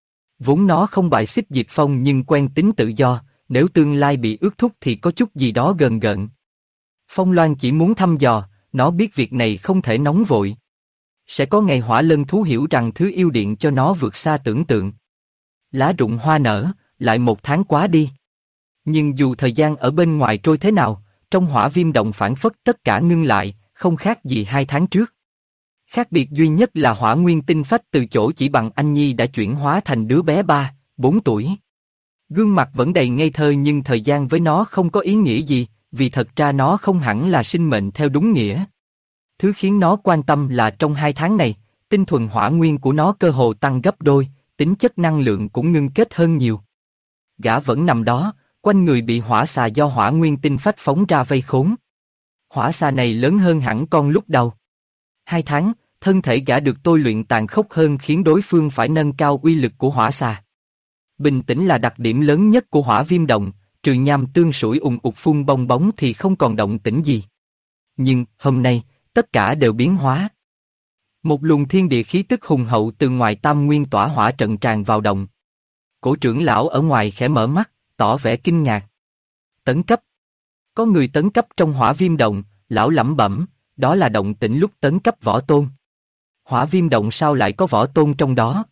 Speaker 1: Vốn nó không bài xích Diệp Phong nhưng quen tính tự do, nếu tương lai bị ước thúc thì có chút gì đó gờn gợn. Phong Loan chỉ muốn thăm dò, nó biết việc này không thể nóng vội. Sẽ có ngày Hỏa Lân Thú hiểu rằng thứ yêu điện cho nó vượt xa tưởng tượng. Lá rụng hoa nở, lại 1 tháng quá đi. Nhưng dù thời gian ở bên ngoài trôi thế nào, trong Hỏa Viêm Động phảng phất tất cả ngưng lại, không khác gì 2 tháng trước. Khác biệt duy nhất là Hỏa Nguyên Tinh Phách từ chỗ chỉ bằng anh nhi đã chuyển hóa thành đứa bé 3-4 tuổi. Gương mặt vẫn đầy ngây thơ nhưng thời gian với nó không có ý nghĩa gì, vì thật ra nó không hẳn là sinh mệnh theo đúng nghĩa. Thứ khiến nó quan tâm là trong 2 tháng này, tinh thuần hỏa nguyên của nó cơ hồ tăng gấp đôi, tính chất năng lượng cũng ngưng kết hơn nhiều. Gã vẫn nằm đó, quanh người bị hỏa xà do Hỏa Nguyên Tinh Phách phóng ra vây khốn. Hỏa xà này lớn hơn hẳn con lúc đầu. 2 tháng, thân thể gã được tôi luyện tàn khốc hơn khiến đối phương phải nâng cao uy lực của hỏa xà. Bình tĩnh là đặc điểm lớn nhất của Hỏa Viêm Động, trừ nham tương sủi ùn ụt phun bong bóng thì không còn động tĩnh gì. Nhưng, hôm nay, tất cả đều biến hóa. Một luồng thiên địa khí tức hùng hậu từ ngoài Tam Nguyên tỏa hỏa trận tràn vào động. Cổ trưởng lão ở ngoài khẽ mở mắt, tỏ vẻ kinh ngạc. Tấn cấp. Có người tấn cấp trong Hỏa Viêm Động, lão lẩm bẩm, đó là động tĩnh lúc tấn cấp võ tôn. Hỏa Viêm Động sao lại có võ tôn trong đó?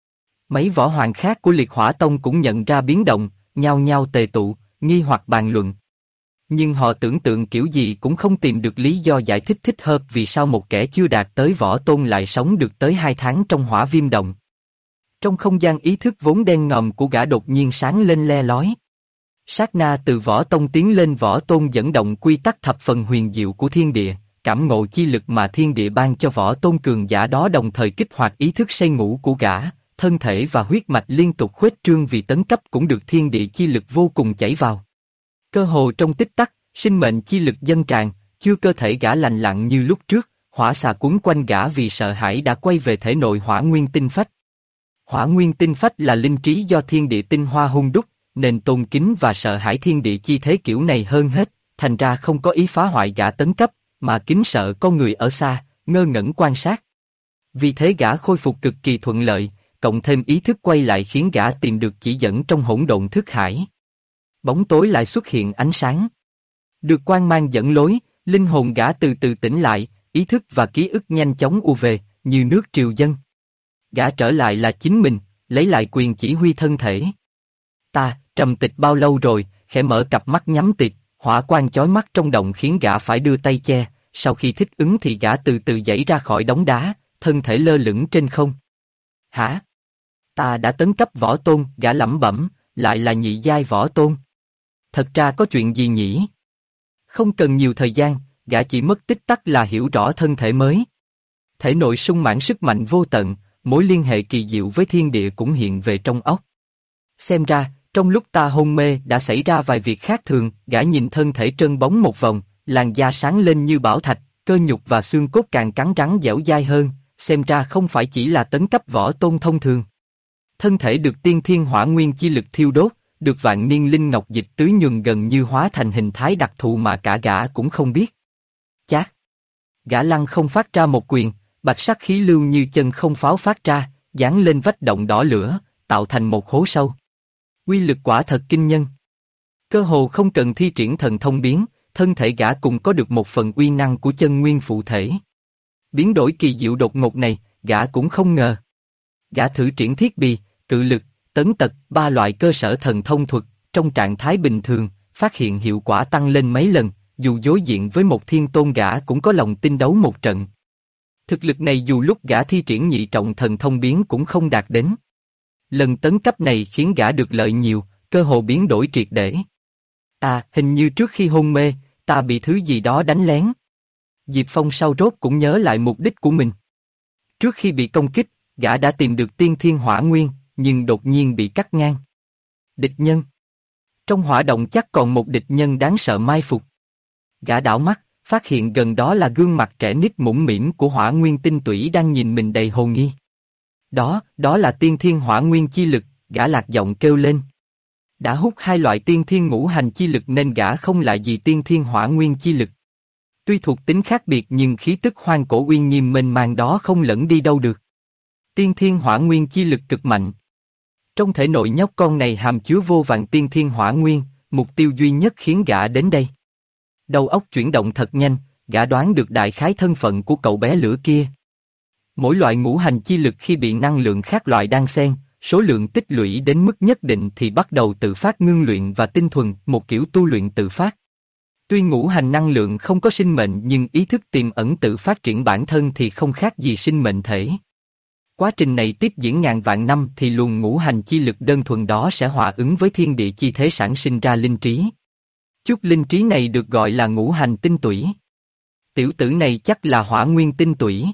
Speaker 1: Mấy võ hoàng khác của Liệt Hỏa Tông cũng nhận ra biến động, nhao nhao tề tụ, nghi hoặc bàn luận. Nhưng họ tưởng tượng kiểu gì cũng không tìm được lý do giải thích thích hợp vì sao một kẻ chưa đạt tới võ tôn lại sống được tới 2 tháng trong Hỏa Viêm Động. Trong không gian ý thức vốn đen ngòm của gã đột nhiên sáng lên le lói. Sát na từ võ tông tiến lên võ tôn dẫn động quy tắc thập phần huyền diệu của thiên địa, cảm ngộ chi lực mà thiên địa ban cho võ tôn cường giả đó đồng thời kích hoạt ý thức say ngủ của gã, thân thể và huyết mạch liên tục khuếch trương vì tấn cấp cũng được thiên địa chi lực vô cùng chảy vào. Cơ hồ trong tích tắc, sinh mệnh chi lực dâng tràn, chưa cơ thể gã lành lặn như lúc trước, hỏa xà cuốn quanh gã vì sợ hãi đã quay về thể nội Hỏa Nguyên Tinh Phách. Hỏa Nguyên Tinh Phách là linh trí do thiên địa tinh hoa hun đúc, nên tôn kính và sợ hãi thiên địa chi thế kiểu này hơn hết, thành ra không có ý phá hoại gã tấn cấp, mà kính sợ con người ở xa, ngơ ngẩn quan sát. Vì thế gã khôi phục cực kỳ thuận lợi, cộng thêm ý thức quay lại khiến gã tìm được chỉ dẫn trong hỗn độn thức hải. Bóng tối lại xuất hiện ánh sáng. Được quang mang dẫn lối, linh hồn gã từ từ tỉnh lại, ý thức và ký ức nhanh chóng ùa về, như nước triều dâng. Gã trở lại là chính mình, lấy lại quyền chỉ huy thân thể. Ta, trầm tịch bao lâu rồi, khẽ mở cặp mắt nhắm tịt, hỏa quang chói mắt trong động khiến gã phải đưa tay che, sau khi thích ứng thì gã từ từ giãy ra khỏi đống đá, thân thể lơ lửng trên không. Hả? Ta đã tấn cấp võ tôn, gã lẩm bẩm, lại là nhị giai võ tôn. Thật ra có chuyện gì nhỉ? Không cần nhiều thời gian, gã chỉ mất tích tắc là hiểu rõ thân thể mới. Thể nội sung mãn sức mạnh vô tận, mối liên hệ kỳ diệu với thiên địa cũng hiện về trong óc. Xem ra, trong lúc ta hôn mê đã xảy ra vài việc khác thường, gã nhìn thân thể trơn bóng một vòng, làn da sáng lên như bảo thạch, cơ nhục và xương cốt càng cắn rắn dẻo dai hơn, xem ra không phải chỉ là tấn cấp võ tôn thông thường. Thân thể được tiên thiên hỏa nguyên chi lực thiêu đốt, được vạn niên linh ngọc dịch tưới nhuần gần như hóa thành hình thái đặc thù mà cả gã cũng không biết. Chát! Gã lăng không phát ra một quyền, bạch sắc khí lưu như chân không pháo phát ra, giáng lên vách động đỏ lửa, tạo thành một hố sâu. Uy lực quả thật kinh nhân. Cơ hồ không cần thi triển thần thông biến, thân thể gã cùng có được một phần uy năng của chân nguyên phụ thể. Biến đổi kỳ diệu đột ngột này, gã cũng không ngờ. Gã thử triển thiết bì, cự lực, tấn tật, 3 loại cơ sở thần thông thuật, trong trạng thái bình thường, phát hiện hiệu quả tăng lên mấy lần, dù đối diện với một thiên tôn gã cũng có lòng tin đấu một trận. Thực lực này dù lúc gã thi triển nhị trọng thần thông biến cũng không đạt đến. Lần tấn cấp này khiến gã được lợi nhiều, cơ hồ biến đổi triệt để. Hình như trước khi hôn mê, ta bị thứ gì đó đánh lén. Diệp Phong sau rốt cũng nhớ lại mục đích của mình. Trước khi bị công kích, gã đã tìm được tiên thiên hỏa nguyên, nhưng đột nhiên bị cắt ngang. Địch nhân. Trong hỏa động chắc còn một địch nhân đáng sợ mai phục. Gã đảo mắt, phát hiện gần đó là gương mặt trẻ nít mũm mĩm của Hỏa Nguyên Tinh Tủy đang nhìn mình đầy hồ nghi. Đó là tiên thiên hỏa nguyên chi lực, gã lạc giọng kêu lên. Đã hút hai loại tiên thiên ngũ hành chi lực nên gã không lạ gì tiên thiên hỏa nguyên chi lực. Tuy thuộc tính khác biệt nhưng khí tức hoang cổ uy nghiêm mênh mang đó không lẫn đi đâu được. Tiên thiên hỏa nguyên chi lực cực mạnh. Trong thể nội nhóc con này hàm chứa vô vàn tiên thiên hỏa nguyên, mục tiêu duy nhất khiến gã đến đây. Đầu óc chuyển động thật nhanh, gã đoán được đại khái thân phận của cậu bé lửa kia. Mỗi loại ngũ hành chi lực khi bị năng lượng khác loại đan xen, số lượng tích lũy đến mức nhất định thì bắt đầu tự phát ngưng luyện và tinh thuần, một kiểu tu luyện tự phát. Tuy ngũ hành năng lượng không có sinh mệnh nhưng ý thức tiềm ẩn tự phát triển bản thân thì không khác gì sinh mệnh thể. Quá trình này tiếp diễn ngàn vạn năm thì luồng ngũ hành chi lực đơn thuần đó sẽ hòa ứng với thiên địa chi thế sản sinh ra linh trí. Chút linh trí này được gọi là ngũ hành tinh tủy. Tiểu tử này chắc là hỏa nguyên tinh tủy.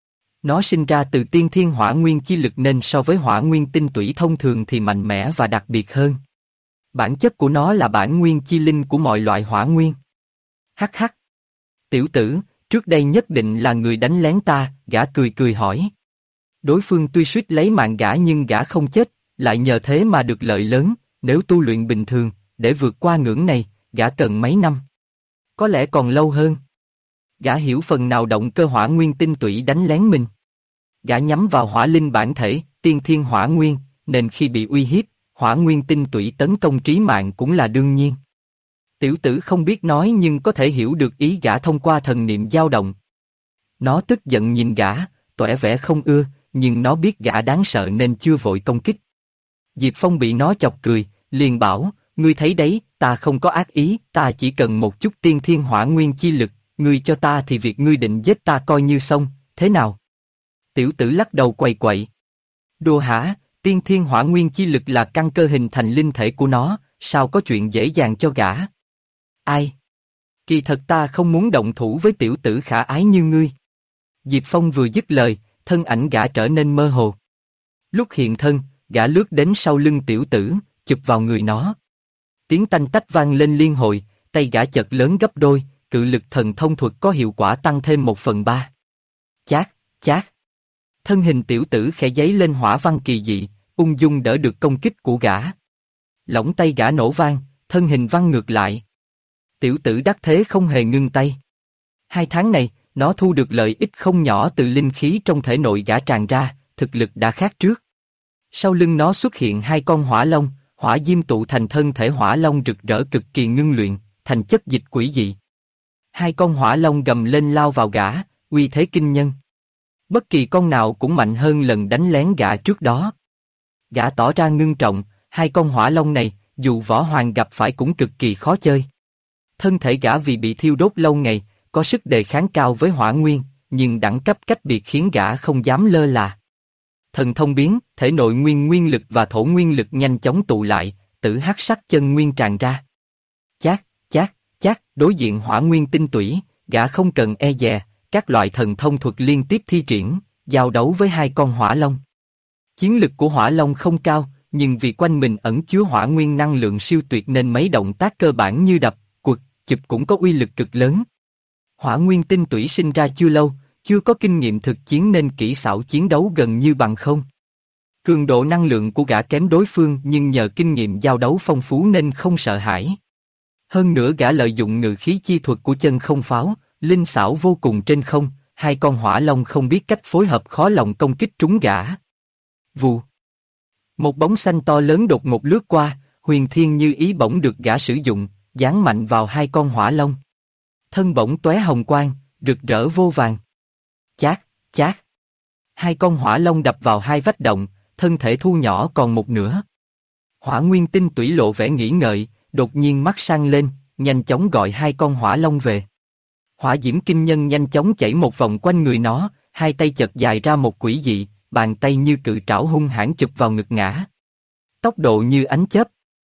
Speaker 1: Nó sinh ra từ tiên thiên hỏa nguyên chi lực nên so với hỏa nguyên tinh tủy thông thường thì mạnh mẽ và đặc biệt hơn. Bản chất của nó là bản nguyên chi linh của mọi loại hỏa nguyên. Hắc hắc. Tiểu tử, trước đây nhất định là người đánh lén ta, gã cười cười hỏi. Đối phương tuy suýt lấy mạng gã nhưng gã không chết, lại nhờ thế mà được lợi lớn, nếu tu luyện bình thường, để vượt qua ngưỡng này, gã cần mấy năm. Có lẽ còn lâu hơn. Gã hiểu phần nào động cơ hỏa nguyên tinh tủy đánh lén mình. Gã nhắm vào hỏa linh bản thể, tiên thiên hỏa nguyên, nên khi bị uy hiếp, hỏa nguyên tinh tủy tấn công trí mạng cũng là đương nhiên. Tiểu tử không biết nói nhưng có thể hiểu được ý gã thông qua thần niệm dao động. Nó tức giận nhìn gã, tỏ vẻ không ưa, nhưng nó biết gã đáng sợ nên chưa vội công kích. Diệp Phong bị nó chọc cười, liền bảo, ngươi thấy đấy, ta không có ác ý, ta chỉ cần một chút tiên thiên hỏa nguyên chi lực, ngươi cho ta thì việc ngươi định giết ta coi như xong, thế nào? Tiểu tử lắc đầu quậy quậy. Đùa hả, tiên thiên hỏa nguyên chi lực là căn cơ hình thành linh thể của nó, sao có chuyện dễ dàng cho gã? Ai? Kỳ thật ta không muốn động thủ với tiểu tử khả ái như ngươi. Diệp Phong vừa dứt lời, thân ảnh gã trở nên mơ hồ. Lúc hiện thân, gã lướt đến sau lưng tiểu tử, chụp vào người nó. Tiếng tanh tách vang lên liên hồi, tay gã chợt lớn gấp đôi, cự lực thần thông thuật có hiệu quả tăng thêm 1/3. Chát, chát. Thân hình tiểu tử khẽ giấy lên hỏa văn kỳ dị, ung dung đỡ được công kích của gã. Lỏng tay gã nổ vang, thân hình văng ngược lại. Tiểu tử đắc thế không hề ngưng tay. 2 tháng này, nó thu được lợi ích không nhỏ từ linh khí trong thể nội gã tràn ra, thực lực đã khác trước. Sau lưng nó xuất hiện 2 con hỏa long, hỏa diêm tụ thành thân thể hỏa long rực rỡ cực kỳ ngưng luyện, thành chất dịch quỷ dị. 2 con hỏa long gầm lên lao vào gã, uy thế kinh nhân. Bất kỳ con nào cũng mạnh hơn lần đánh lén gã trước đó. Gã tỏ ra ngưng trọng, 2 con hỏa long này, dù võ hoàng gặp phải cũng cực kỳ khó chơi. Thân thể gã vì bị thiêu đốt lâu ngày, có sức đề kháng cao với hỏa nguyên, nhưng đẳng cấp cách biệt khiến gã không dám lơ là. Thần thông biến, thể nội nguyên lực và thổ nguyên lực nhanh chóng tụ lại, tử hắc sắc chân nguyên tràn ra. Chát, chát, chát, đối diện hỏa nguyên tinh tủy, gã không cần e dè, các loại thần thông thuật liên tiếp thi triển, giao đấu với 2 con hỏa long. Chiến lực của hỏa long không cao, nhưng vì quanh mình ẩn chứa hỏa nguyên năng lượng siêu tuyệt nên mấy động tác cơ bản như đập, quật, chụp cũng có uy lực cực lớn. Hỏa nguyên tinh tủy sinh ra chưa lâu, chưa có kinh nghiệm thực chiến nên kỹ xảo chiến đấu gần như bằng không. Cường độ năng lượng của gã kém đối phương nhưng nhờ kinh nghiệm giao đấu phong phú nên không sợ hãi. Hơn nữa gã lợi dụng ngự khí chi thuật của chân không pháo, linh xảo vô cùng trên không, 2 con hỏa long không biết cách phối hợp khó lòng công kích trúng gã. Vù. Một bóng xanh to lớn đột ngột lướt qua, huyền thiên như ý bổng được gã sử dụng, giáng mạnh vào 2 con hỏa long. Thân bổng tóe hồng quang, rực rỡ vô vàng. Chát, chát. 2 con hỏa long đập vào 2 vách động, thân thể thu nhỏ còn một nửa. Hỏa nguyên tinh tủy lộ vẻ nghĩ ngợi, đột nhiên mắt sang lên, nhanh chóng gọi 2 con hỏa long về. Hỏa diễm kinh nhân nhanh chóng chảy một vòng quanh người nó, 2 tay chật dài ra một quỷ dị, bàn tay như cự trảo hung hãn chụp vào ngực ngã. Tốc độ như ánh chớp.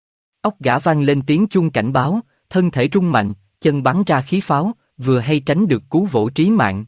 Speaker 1: Óc gã vang lên tiếng chuông cảnh báo, thân thể rung mạnh, chân bắn ra khí pháo, vừa hay tránh được cú vỗ trí mạng.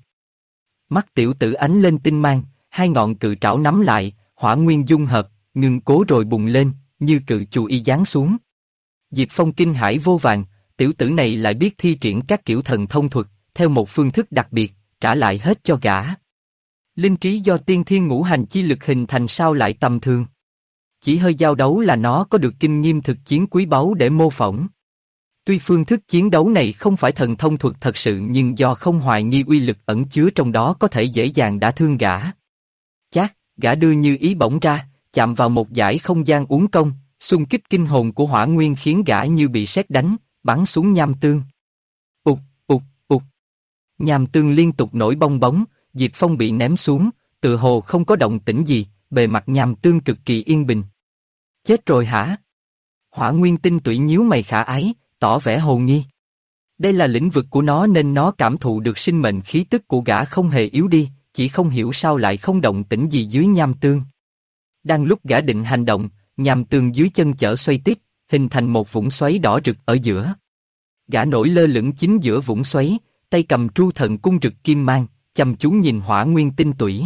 Speaker 1: Mắt tiểu tử ánh lên tinh mang, 2 ngọn cự trảo nắm lại, hỏa nguyên dung hợp, ngừng cố rồi bùng lên, như cự chù y giáng xuống. Diệp Phong kinh hãi vô vàng, tiểu tử này lại biết thi triển các kiểu thần thông thuật, theo một phương thức đặc biệt, trả lại hết cho gã. Linh trí do tiên thiên ngũ hành chi lực hình thành sao lại tầm thường? Chỉ hơi giao đấu là nó có được kinh nghiệm thực chiến quý báu để mô phỏng. Tuy phương thức chiến đấu này không phải thần thông thuật thật sự nhưng do không hoài nghi uy lực ẩn chứa trong đó có thể dễ dàng đả thương gã. Chát, gã đưa như ý bổng ra, chạm vào một dải không gian uốn cong, xung kích kinh hồn của hỏa nguyên khiến gã như bị sét đánh, bắn xuống nham tương. Ụt, ụt, ụt. Nham tương liên tục nổi bong bóng, Diệp Phong bị ném xuống, tự hồ không có động tĩnh gì, bề mặt nham tương cực kỳ yên bình. Chết rồi hả? Hỏa nguyên tinh tụy nhíu mày khả ái, tỏ vẻ hồ nghi. Đây là lĩnh vực của nó nên nó cảm thụ được sinh mệnh khí tức của gã không hề yếu đi, chỉ không hiểu sao lại không động tĩnh gì dưới nham tương. Đang lúc gã định hành động, nham tương dưới chân chở xoay tiếp, hình thành một vũng xoáy đỏ rực ở giữa. Gã nổi lơ lửng chính giữa vũng xoáy, tay cầm tru thần cung rực kim mang, chăm chú nhìn hỏa nguyên tinh tủy.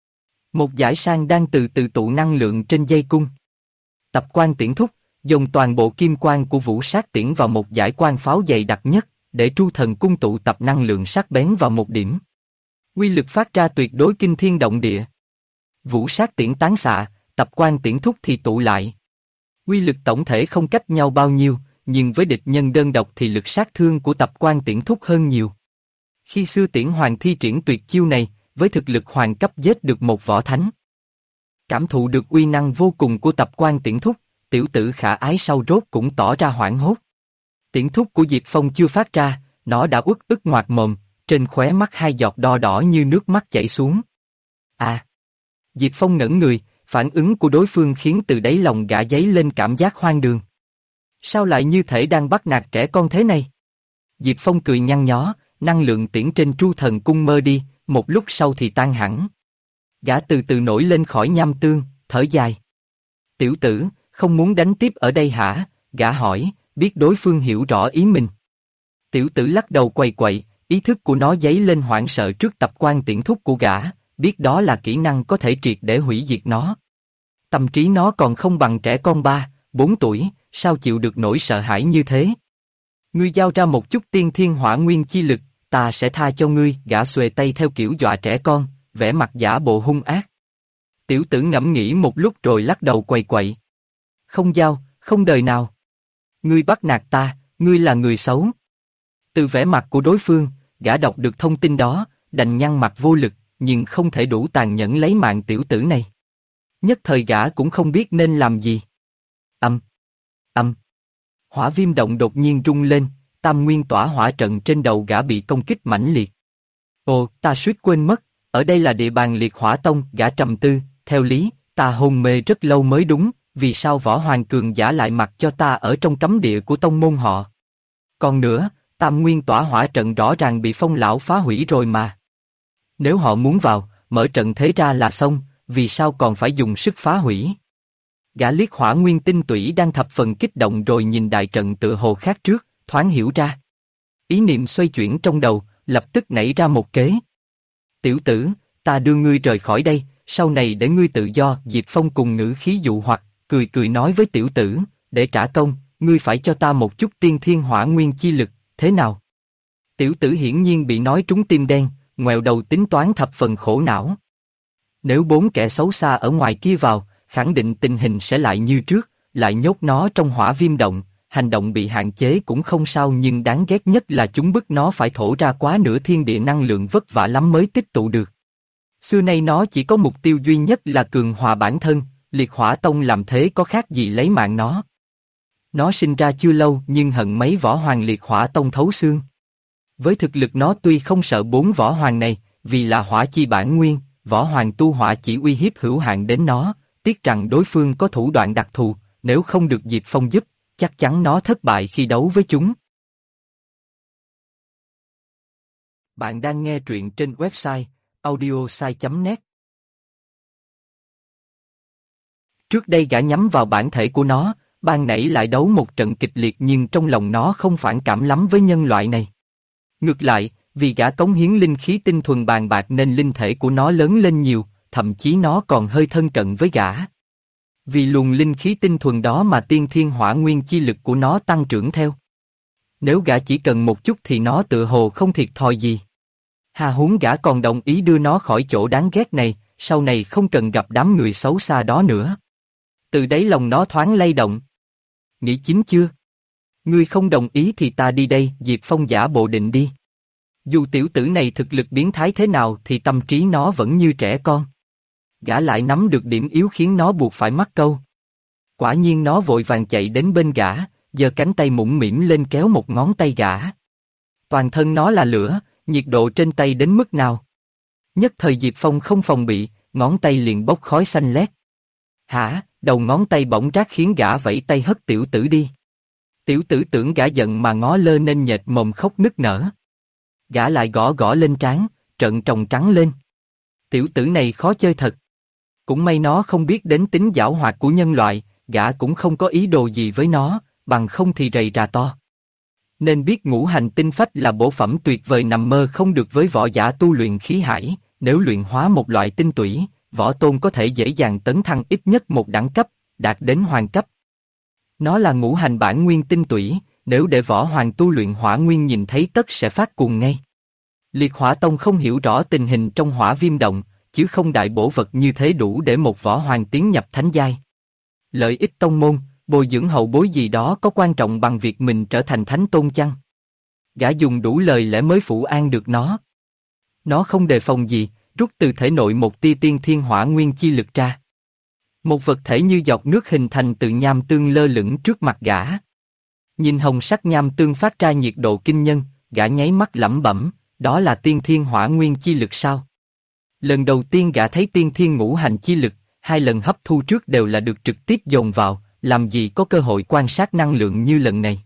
Speaker 1: Một dải sang đang từ từ tụ năng lượng trên dây cung. Tập quan tiễn thúc, dồn toàn bộ kim quang của vũ sát tiễn vào một dải quang pháo dày đặc nhất, để tru thần cung tụ tập năng lượng sắc bén vào một điểm. Quy lực phát ra tuyệt đối kinh thiên động địa. Vũ sát tiễn tán xạ, tập quan tiễn thúc thì tụ lại. Quy lực tổng thể không cách nhau bao nhiêu, nhưng với địch nhân đơn độc thì lực sát thương của tập quan tiễn thúc hơn nhiều. Khi xưa Tiễn Hoàng thi triển tuyệt chiêu này, với thực lực hoàng cấp giết được một võ thánh. Cảm thụ được uy năng vô cùng của tập quan tiễn thúc, tiểu tử khả ái sau rốt cũng tỏ ra hoảng hốt. Tiễn thúc của Diệp Phong chưa phát ra, nó đã uất ức ngoạc mồm, trên khóe mắt hai giọt đo đỏ như nước mắt chảy xuống. À! Diệp Phong ngẩn người, phản ứng của đối phương khiến từ đáy lòng gã dấy lên cảm giác hoang đường. Sao lại như thể đang bắt nạt trẻ con thế này? Diệp Phong cười nhăn nhó, năng lượng tiễn trên tru thần cung mơ đi, một lúc sau thì tan hẳn. Gã từ từ nổi lên khỏi nham tương, thở dài. Tiểu tử, không muốn đánh tiếp ở đây hả? Gã hỏi, biết đối phương hiểu rõ ý mình. Tiểu tử lắc đầu quầy quậy, ý thức của nó dấy lên hoảng sợ trước tập quan tiễn thúc của gã, biết đó là kỹ năng có thể triệt để hủy diệt nó. Tâm trí nó còn không bằng trẻ con 3-4 tuổi, sao chịu được nỗi sợ hãi như thế? Ngươi giao ra một chút tiên thiên hỏa nguyên chi lực, ta sẽ tha cho ngươi. Gã xuề tay theo kiểu dọa trẻ con, vẻ mặt giả bộ hung ác. Tiểu tử ngẫm nghĩ một lúc rồi lắc đầu quầy quậy. Không giao, không đời nào. Ngươi bắt nạt ta, ngươi là người xấu. Từ vẻ mặt của đối phương, gã đọc được thông tin đó, đành nhăn mặt vô lực, nhưng không thể đủ tàn nhẫn lấy mạng tiểu tử này. Nhất thời gã cũng không biết nên làm gì. Hỏa viêm động đột nhiên rung lên, tam nguyên tỏa hỏa trận trên đầu gã bị công kích mãnh liệt. Ồ, ta suýt quên mất, ở đây là địa bàn liệt hỏa tông. Gã trầm tư, theo lý, ta hôn mê rất lâu mới đúng, vì sao võ hoàng cường giả lại mặc cho ta ở trong cấm địa của tông môn họ? Còn nữa, tam nguyên tỏa hỏa trận rõ ràng bị Phong lão phá hủy rồi mà. Nếu họ muốn vào, mở trận thế ra là xong, vì sao còn phải dùng sức phá hủy? Gã liếc hỏa nguyên tinh tủy đang thập phần kích động rồi nhìn đại trận tựa hồ khác trước, thoáng hiểu ra. Ý niệm xoay chuyển trong đầu, lập tức nảy ra một kế. Tiểu tử, ta đưa ngươi rời khỏi đây, sau này để ngươi tự do. Diệp Phong cùng ngữ khí dụ hoặc, cười cười nói với tiểu tử, để trả công, ngươi phải cho ta một chút tiên thiên hỏa nguyên chi lực, thế nào? Tiểu tử hiển nhiên bị nói trúng tim đen, ngoẹo đầu tính toán thập phần khổ não. Nếu 4 kẻ xấu xa ở ngoài kia vào, khẳng định tình hình sẽ lại như trước, lại nhốt nó trong hỏa viêm động, hành động bị hạn chế cũng không sao, nhưng đáng ghét nhất là chúng bức nó phải thổ ra quá nửa thiên địa năng lượng vất vả lắm mới tích tụ được. Xưa nay nó chỉ có mục tiêu duy nhất là cường hòa bản thân, liệt hỏa tông làm thế có khác gì lấy mạng nó. Nó sinh ra chưa lâu nhưng hận mấy võ hoàng liệt hỏa tông thấu xương. Với thực lực nó tuy không sợ 4 võ hoàng này, vì là hỏa chi bản nguyên, võ hoàng tu hỏa chỉ uy hiếp hữu hạn đến nó, tiếc rằng đối phương có thủ đoạn đặc thù, nếu không được Diệp Phong giúp, chắc chắn nó thất bại khi đấu với chúng. Bạn đang nghe truyện trên website audiosai.net. Trước đây gã nhắm vào bản thể của nó, ban nãy lại đấu một trận kịch liệt nhưng trong lòng nó không phản cảm lắm với nhân loại này. Ngược lại, vì gã cống hiến linh khí tinh thuần bàn bạc nên linh thể của nó lớn lên nhiều, thậm chí nó còn hơi thân cận với gã. Vì luồng linh khí tinh thuần đó mà tiên thiên hỏa nguyên chi lực của nó tăng trưởng theo. Nếu gã chỉ cần một chút thì nó tựa hồ không thiệt thòi gì. Hà huống gã còn đồng ý đưa nó khỏi chỗ đáng ghét này, sau này không cần gặp đám người xấu xa đó nữa. Từ đấy lòng nó thoáng lay động. Nghĩ chín chưa? Ngươi không đồng ý thì ta đi đây, Diệp Phong giả bộ định đi. Dù tiểu tử này thực lực biến thái thế nào thì tâm trí nó vẫn như trẻ con. Gã lại nắm được điểm yếu khiến nó buộc phải mắc câu. Quả nhiên nó vội vàng chạy đến bên gã, giơ cánh tay mũm mĩm lên kéo một ngón tay gã. Toàn thân nó là lửa, nhiệt độ trên tay đến mức nào? Nhất thời Diệp Phong không phòng bị, ngón tay liền bốc khói xanh lét. Hả? Đầu ngón tay bỗng rát khiến gã vẫy tay hất tiểu tử đi. Tiểu tử tưởng gã giận mà ngó lơ nên nhếch mồm khóc nức nở. Gã lại gõ gõ lên trán, trợn tròng trắng lên. Tiểu tử này khó chơi thật. Cũng may nó không biết đến tính giảo hoạt của nhân loại, gã cũng không có ý đồ gì với nó, bằng không thì rầy rà to. Nên biết ngũ hành tinh phách là bổ phẩm tuyệt vời nằm mơ không được với võ giả tu luyện khí hải, nếu luyện hóa một loại tinh tủy, võ tôn có thể dễ dàng tấn thăng ít nhất một đẳng cấp, đạt đến hoàng cấp. Nó là ngũ hành bản nguyên tinh tủy, nếu để võ hoàng tu luyện hỏa nguyên nhìn thấy tất sẽ phát cuồng ngay. Liệt Hỏa Tông không hiểu rõ tình hình trong Hỏa Viêm Động, chứ không đại bổ vật như thế đủ để một võ hoàng tiến nhập thánh giai. Lợi ích tông môn, bồi dưỡng hậu bối gì đó có quan trọng bằng việc mình trở thành thánh tôn chăng? Gã dùng đủ lời lẽ mới phủ an được nó. Nó không đề phòng gì, rút từ thể nội một tia tiên thiên hỏa nguyên chi lực ra. Một vật thể như giọt nước hình thành từ nham tương lơ lửng trước mặt gã. Nhìn hồng sắc nham tương phát ra nhiệt độ kinh nhân, gã nháy mắt lẩm bẩm, đó là tiên thiên hỏa nguyên chi lực sao? Lần đầu tiên gã thấy tiên thiên ngũ hành chi lực, hai lần hấp thu trước đều là được trực tiếp dồn vào, làm gì có cơ hội quan sát năng lượng như lần này.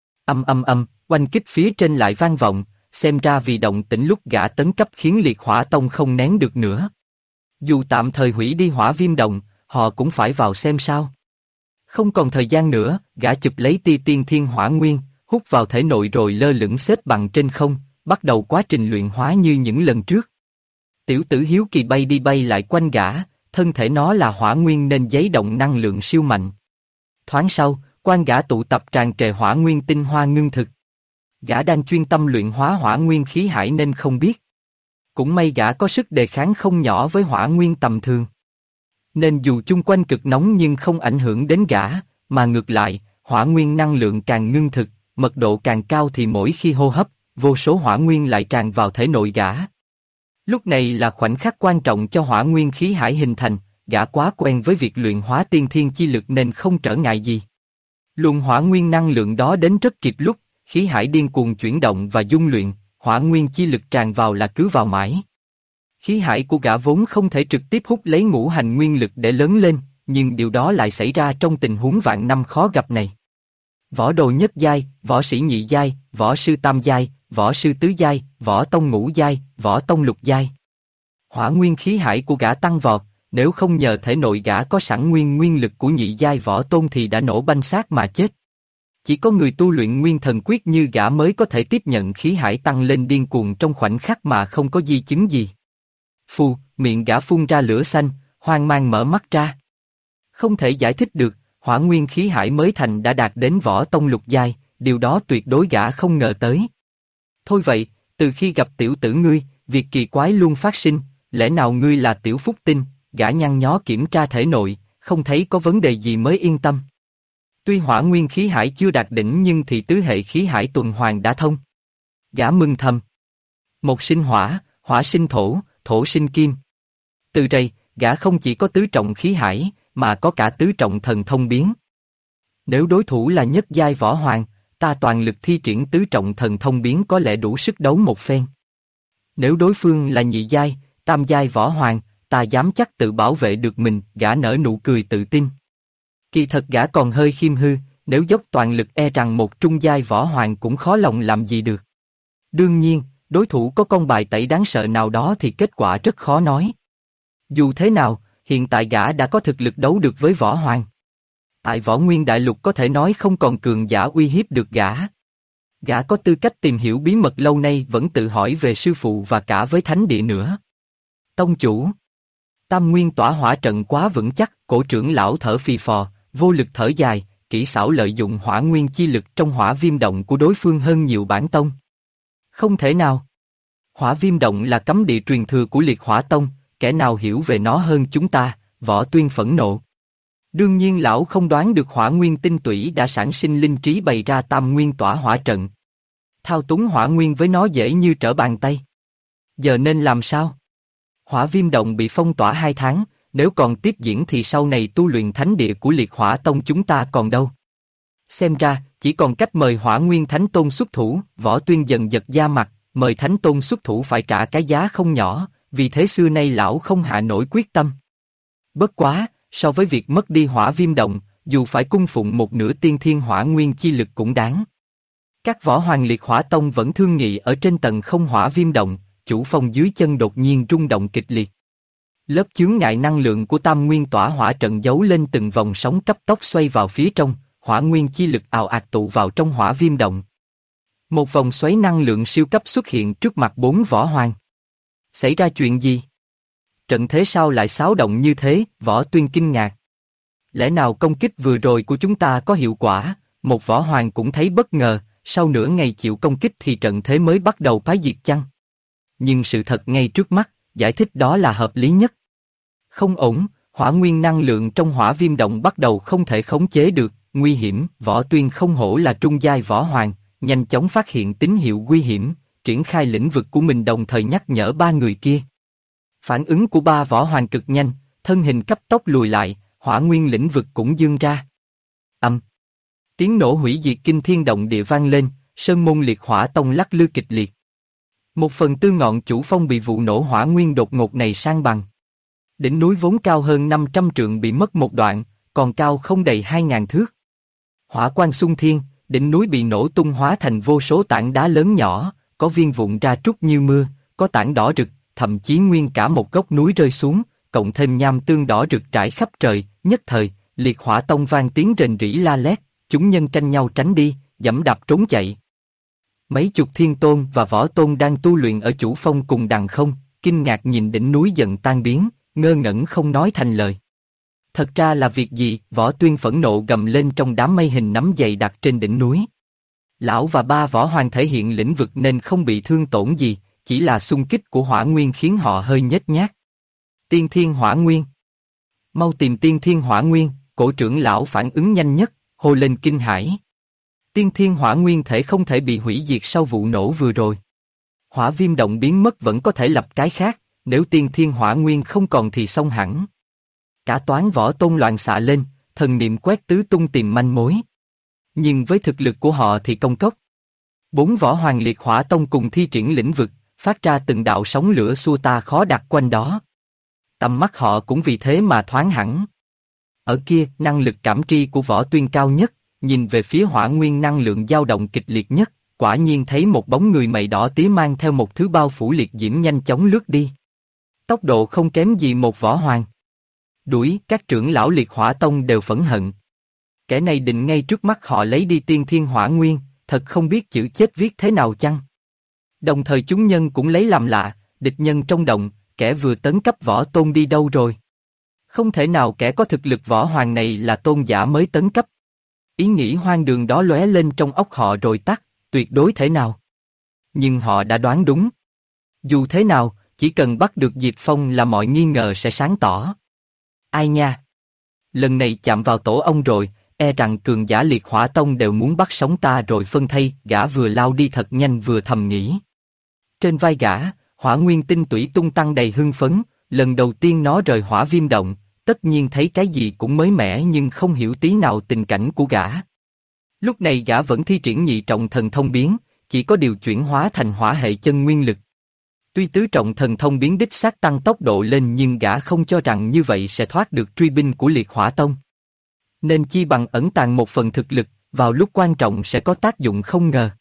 Speaker 1: Oanh kích phía trên lại vang vọng, xem ra vì động tĩnh lúc gã tấn cấp khiến Liệt Hỏa Tông không nén được nữa. Dù tạm thời hủy đi Hỏa Viêm Động, họ cũng phải vào xem sao. Không còn thời gian nữa, gã chụp lấy tia tiên thiên hỏa nguyên, hút vào thể nội rồi lơ lửng xếp bằng trên không, bắt đầu quá trình luyện hóa như những lần trước. Tiểu tử hiếu kỳ bay đi bay lại quanh gã, thân thể nó là hỏa nguyên nên giấy động năng lượng siêu mạnh. Thoáng sau, quanh gã tụ tập tràn trề hỏa nguyên tinh hoa ngưng thực. Gã đang chuyên tâm luyện hóa hỏa nguyên khí hải nên không biết. Cũng may gã có sức đề kháng không nhỏ với hỏa nguyên tầm thường. Nên dù chung quanh cực nóng nhưng không ảnh hưởng đến gã, mà ngược lại, hỏa nguyên năng lượng càng ngưng thực, mật độ càng cao thì mỗi khi hô hấp, vô số hỏa nguyên lại tràn vào thể nội gã. Lúc này là khoảnh khắc quan trọng cho hỏa nguyên khí hải hình thành, gã quá quen với việc luyện hóa tiên thiên chi lực nên không trở ngại gì. Luồng hỏa nguyên năng lượng đó đến rất kịp lúc, khí hải điên cuồng chuyển động và dung luyện, hỏa nguyên chi lực tràn vào là cứ vào mãi. Khí hải của gã vốn không thể trực tiếp hút lấy ngũ hành nguyên lực để lớn lên, nhưng điều đó lại xảy ra trong tình huống vạn năm khó gặp này. Võ đồ nhất giai, võ sĩ nhị giai, võ sư tam giai, võ sư tứ giai, võ tông ngũ giai, võ tông lục giai. Hỏa nguyên khí hải của gã tăng vọt, nếu không nhờ thể nội gã có sẵn nguyên lực của nhị giai võ tôn thì đã nổ banh xác mà chết. Chỉ có người tu luyện nguyên thần quyết như gã mới có thể tiếp nhận khí hải tăng lên điên cuồng trong khoảnh khắc mà không có di chứng gì. Phù, miệng gã phun ra lửa xanh, hoang mang mở mắt ra. Không thể giải thích được, hỏa nguyên khí hải mới thành đã đạt đến võ tông lục giai, điều đó tuyệt đối gã không ngờ tới. Thôi vậy, từ khi gặp tiểu tử ngươi, việc kỳ quái luôn phát sinh, lẽ nào ngươi là tiểu phúc tinh? Gã nhăn nhó kiểm tra thể nội, không thấy có vấn đề gì mới yên tâm. Tuy hỏa nguyên khí hải chưa đạt đỉnh nhưng thì tứ hệ khí hải tuần hoàn đã thông. Gã mừng thầm. Một sinh hỏa, hỏa sinh thổ, thổ sinh kim. Từ đây, gã không chỉ có tứ trọng khí hải, mà có cả tứ trọng thần thông biến. Nếu đối thủ là nhất giai võ hoàng, ta toàn lực thi triển tứ trọng thần thông biến có lẽ đủ sức đấu một phen. Nếu đối phương là nhị giai, tam giai võ hoàng, ta dám chắc tự bảo vệ được mình, gã nở nụ cười tự tin. Kỳ thật gã còn hơi khiêm hư, nếu dốc toàn lực e rằng một trung giai võ hoàng cũng khó lòng làm gì được. Đương nhiên, đối thủ có con bài tẩy đáng sợ nào đó thì kết quả rất khó nói. Dù thế nào, hiện tại gã đã có thực lực đấu được với võ hoàng. Tại Võ Nguyên Đại Lục có thể nói không còn cường giả uy hiếp được gã. Gã có tư cách tìm hiểu bí mật lâu nay vẫn tự hỏi về sư phụ và cả với thánh địa nữa. Tông chủ. Tam Nguyên tỏa hỏa trận quá vững chắc, cổ trưởng lão thở phì phò, vô lực thở dài, kỹ xảo lợi dụng hỏa nguyên chi lực trong hỏa viêm động của đối phương hơn nhiều bản tông. Không thể nào. Hỏa viêm động là cấm địa truyền thừa của liệt hỏa tông, kẻ nào hiểu về nó hơn chúng ta, Võ Tuyên phẫn nộ. Đương nhiên lão không đoán được hỏa nguyên tinh tủy đã sản sinh linh trí bày ra tam nguyên tỏa hỏa trận. Thao túng hỏa nguyên với nó dễ như trở bàn tay. Giờ nên làm sao? Hỏa viêm động bị phong tỏa 2 tháng, nếu còn tiếp diễn thì sau này tu luyện thánh địa của liệt hỏa tông chúng ta còn đâu. Xem ra, chỉ còn cách mời hỏa nguyên thánh tôn xuất thủ. Võ Tuyên dần giật da mặt, mời thánh tôn xuất thủ phải trả cái giá không nhỏ, vì thế xưa nay lão không hạ nổi quyết tâm. Bất quá, so với việc mất đi hỏa viêm động, dù phải cung phụng một nửa tiên thiên hỏa nguyên chi lực cũng đáng. Các võ hoàng liệt hỏa tông vẫn thương nghị ở trên tầng không hỏa viêm động, chủ phong dưới chân đột nhiên rung động kịch liệt. Lớp chướng ngại năng lượng của tam nguyên tỏa hỏa trận giấu lên từng vòng sóng cấp tốc xoay vào phía trong, hỏa nguyên chi lực ào ạt tụ vào trong hỏa viêm động. Một vòng xoáy năng lượng siêu cấp xuất hiện trước mặt 4 võ hoàng. Xảy ra chuyện gì? Trận thế sao lại xáo động như thế? Võ Tuyên kinh ngạc. Lẽ nào công kích vừa rồi của chúng ta có hiệu quả? Một võ hoàng cũng thấy bất ngờ, sau nửa ngày chịu công kích thì trận thế mới bắt đầu phá diệt chăng? Nhưng sự thật ngay trước mắt, giải thích đó là hợp lý nhất. Không ổn, hỏa nguyên năng lượng trong hỏa viêm động bắt đầu không thể khống chế được, nguy hiểm. Võ Tuyên không hổ là trung giai võ hoàng, nhanh chóng phát hiện tín hiệu nguy hiểm, triển khai lĩnh vực của mình đồng thời nhắc nhở 3 người kia. Phản ứng của 3 võ hoàng cực nhanh, thân hình cấp tốc lùi lại, hỏa nguyên lĩnh vực cũng dương ra. Tiếng nổ hủy diệt kinh thiên động địa vang lên, sơn môn liệt hỏa tông lắc lư kịch liệt. 1/4 ngọn chủ phong bị vụ nổ hỏa nguyên đột ngột này san bằng. Đỉnh núi vốn cao hơn 500 trượng bị mất một đoạn, còn cao không đầy 2000 thước. Hỏa quang xung thiên, đỉnh núi bị nổ tung hóa thành vô số tảng đá lớn nhỏ, có viên vụn ra trút như mưa, có tảng đỏ rực, thậm chí nguyên cả một góc núi rơi xuống, cộng thêm nham tương đỏ rực trải khắp trời. Nhất thời, liệt hỏa tông vang tiếng rền rĩ la lét, chúng nhân tranh nhau tránh đi, giẫm đạp trốn chạy. Mấy chục thiên tôn và võ tôn đang tu luyện ở chủ phong cùng đằng không, kinh ngạc nhìn đỉnh núi dần tan biến, ngơ ngẩn không nói thành lời. Thật ra là việc gì? Võ Tuyên phẫn nộ gầm lên trong đám mây hình nắm dày đặc trên đỉnh núi. Lão và 3 võ hoàng thể hiện lĩnh vực nên không bị thương tổn gì, chỉ là xung kích của hỏa nguyên khiến họ hơi nhếch nhác. Tiên thiên hỏa nguyên. Mau tìm tiên thiên hỏa nguyên. Cổ trưởng lão phản ứng nhanh nhất, hô lên kinh hãi. Tiên thiên hỏa nguyên thể không thể bị hủy diệt sau vụ nổ vừa rồi. Hỏa viêm động biến mất vẫn có thể lập cái khác, nếu tiên thiên hỏa nguyên không còn thì xong hẳn. Cả toán võ tôn loạn xạ lên, thần niệm quét tứ tung tìm manh mối. Nhưng với thực lực của họ thì công cốc. 4 võ hoàng liệt hỏa tông cùng thi triển lĩnh vực, phát ra từng đạo sóng lửa xua ta khó đặt quanh đó. Tầm mắt họ cũng vì thế mà thoáng hẳn. Ở kia, năng lực cảm tri của Võ Tuyên cao nhất, nhìn về phía hỏa nguyên năng lượng dao động kịch liệt nhất, quả nhiên thấy một bóng người mày đỏ tía mang theo một thứ bao phủ liệt diễm nhanh chóng lướt đi. Tốc độ không kém gì một võ hoàng. Đuổi, các trưởng lão liệt hỏa tông đều phẫn hận. Kẻ này định ngay trước mắt họ lấy đi tiên thiên hỏa nguyên, thật không biết chữ chết viết thế nào chăng? Đồng thời chúng nhân cũng lấy làm lạ, địch nhân trong động, kẻ vừa tấn cấp võ tôn đi đâu rồi? Không thể nào kẻ có thực lực võ hoàng này là tôn giả mới tấn cấp. Ý nghĩ hoang đường đó lóe lên trong óc họ rồi tắt, tuyệt đối thể nào. Nhưng họ đã đoán đúng. Dù thế nào, chỉ cần bắt được Diệp Phong là mọi nghi ngờ sẽ sáng tỏ. Ai nha? Lần này chạm vào tổ ông rồi, e rằng cường giả liệt hỏa tông đều muốn bắt sống ta rồi phân thây. Gã vừa lao đi thật nhanh vừa thầm nghĩ. Trên vai gã, hỏa nguyên tinh tủy tung tăng đầy hưng phấn, lần đầu tiên nó rời hỏa viêm động, tất nhiên thấy cái gì cũng mới mẻ nhưng không hiểu tí nào tình cảnh của gã. Lúc này gã vẫn thi triển nhị trọng thần thông biến, chỉ có điều chuyển hóa thành hỏa hệ chân nguyên lực. Tuy tứ trọng thần thông biến đích xác tăng tốc độ lên nhưng gã không cho rằng như vậy sẽ thoát được truy binh của liệt hỏa tông. Nên chi bằng ẩn tàng một phần thực lực, vào lúc quan trọng sẽ có tác dụng không ngờ.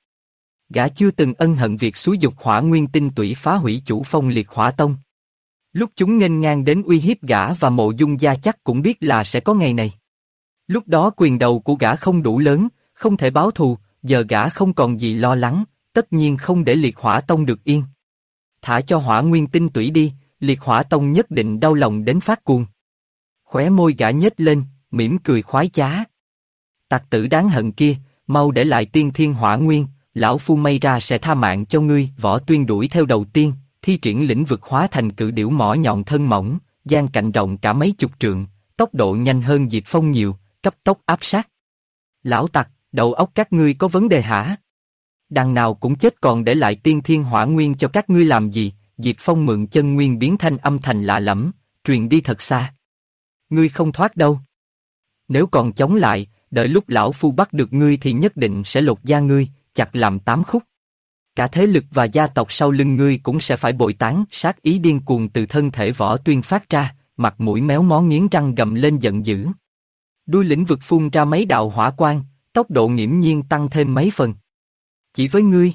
Speaker 1: Gã chưa từng ân hận việc xúi dục hỏa nguyên tinh tủy phá hủy chủ phong liệt hỏa tông. Lúc chúng nghênh ngang đến uy hiếp gã và Mộ Dung gia chắc cũng biết là sẽ có ngày này. Lúc đó quyền đầu của gã không đủ lớn, không thể báo thù, giờ gã không còn gì lo lắng, tất nhiên không để liệt hỏa tông được yên. Thả cho hỏa nguyên tinh tủy đi, liệt hỏa tông nhất định đau lòng đến phát cuồng. Khóe môi gã nhếch lên, mỉm cười khoái trá. Tặc tử đáng hận kia, mau để lại tiên thiên hỏa nguyên, lão phu may ra sẽ tha mạng cho ngươi. Võ Tuyên đuổi theo đầu tiên, thi triển lĩnh vực hóa thành cự điểu mỏ nhọn thân mỏng, dang cạnh rộng cả mấy chục trượng, tốc độ nhanh hơn Diệp Phong nhiều, cấp tốc áp sát. Lão tặc, đầu óc các ngươi có vấn đề hả? Đằng nào cũng chết còn để lại tiên thiên hỏa nguyên cho các ngươi làm gì? Diệp Phong mượn chân nguyên biến thanh âm thành lạ lẫm, truyền đi thật xa. Ngươi không thoát đâu. Nếu còn chống lại, đợi lúc lão phu bắt được ngươi thì nhất định sẽ lột da ngươi, chặt làm 8 khúc. Cả thế lực và gia tộc sau lưng ngươi cũng sẽ phải bội tán. Sát ý điên cuồng từ thân thể Võ Tuyên phát ra, mặt mũi méo mó nghiến răng gầm lên giận dữ. Đuôi lĩnh vực phun ra mấy đạo hỏa quang, tốc độ nghiễm nhiên tăng thêm mấy phần. Chỉ với ngươi,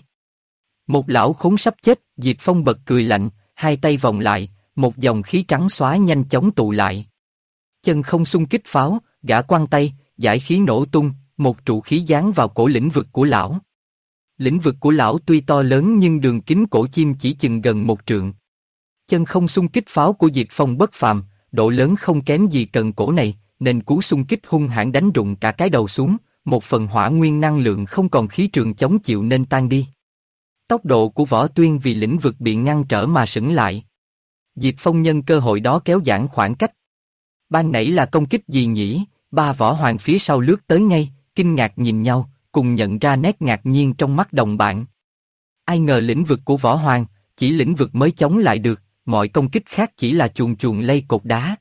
Speaker 1: một lão khốn sắp chết. Diệp Phong bật cười lạnh, hai tay vòng lại, một dòng khí trắng xóa nhanh chóng tụ lại. Chân không xung kích pháo, gã quăng tay, giải khí nổ tung, một trụ khí giáng vào cổ lĩnh vực của lão. Lĩnh vực của lão tuy to lớn nhưng đường kính cổ chim chỉ chừng gần 1 trượng. Chân không xung kích pháo của Diệp Phong bất phàm, độ lớn không kém gì cần cổ này, nên cú xung kích hung hãn đánh rụng cả cái đầu xuống, một phần hỏa nguyên năng lượng không còn khí trường chống chịu nên tan đi. Tốc độ của Võ Tuyên vì lĩnh vực bị ngăn trở mà sững lại. Diệp Phong nhân cơ hội đó kéo giãn khoảng cách. Ban nãy là công kích gì nhỉ? Ba võ hoàng phía sau lướt tới ngay, kinh ngạc nhìn nhau, cùng nhận ra nét ngạc nhiên trong mắt đồng bạn. Ai ngờ lĩnh vực của võ hoàng, chỉ lĩnh vực mới chống lại được, mọi công kích khác chỉ là chuồn chuồn lay cột đá.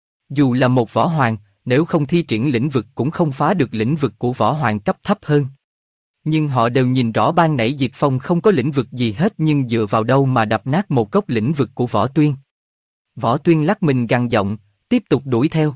Speaker 1: Dù là một võ hoàng, nếu không thi triển lĩnh vực cũng không phá được lĩnh vực của võ hoàng cấp thấp hơn. Nhưng họ đều nhìn rõ ban nãy Diệp Phong không có lĩnh vực gì hết, nhưng dựa vào đâu mà đập nát một góc lĩnh vực của Võ Tuyên. Võ Tuyên lắc mình gằn giọng, tiếp tục đuổi theo.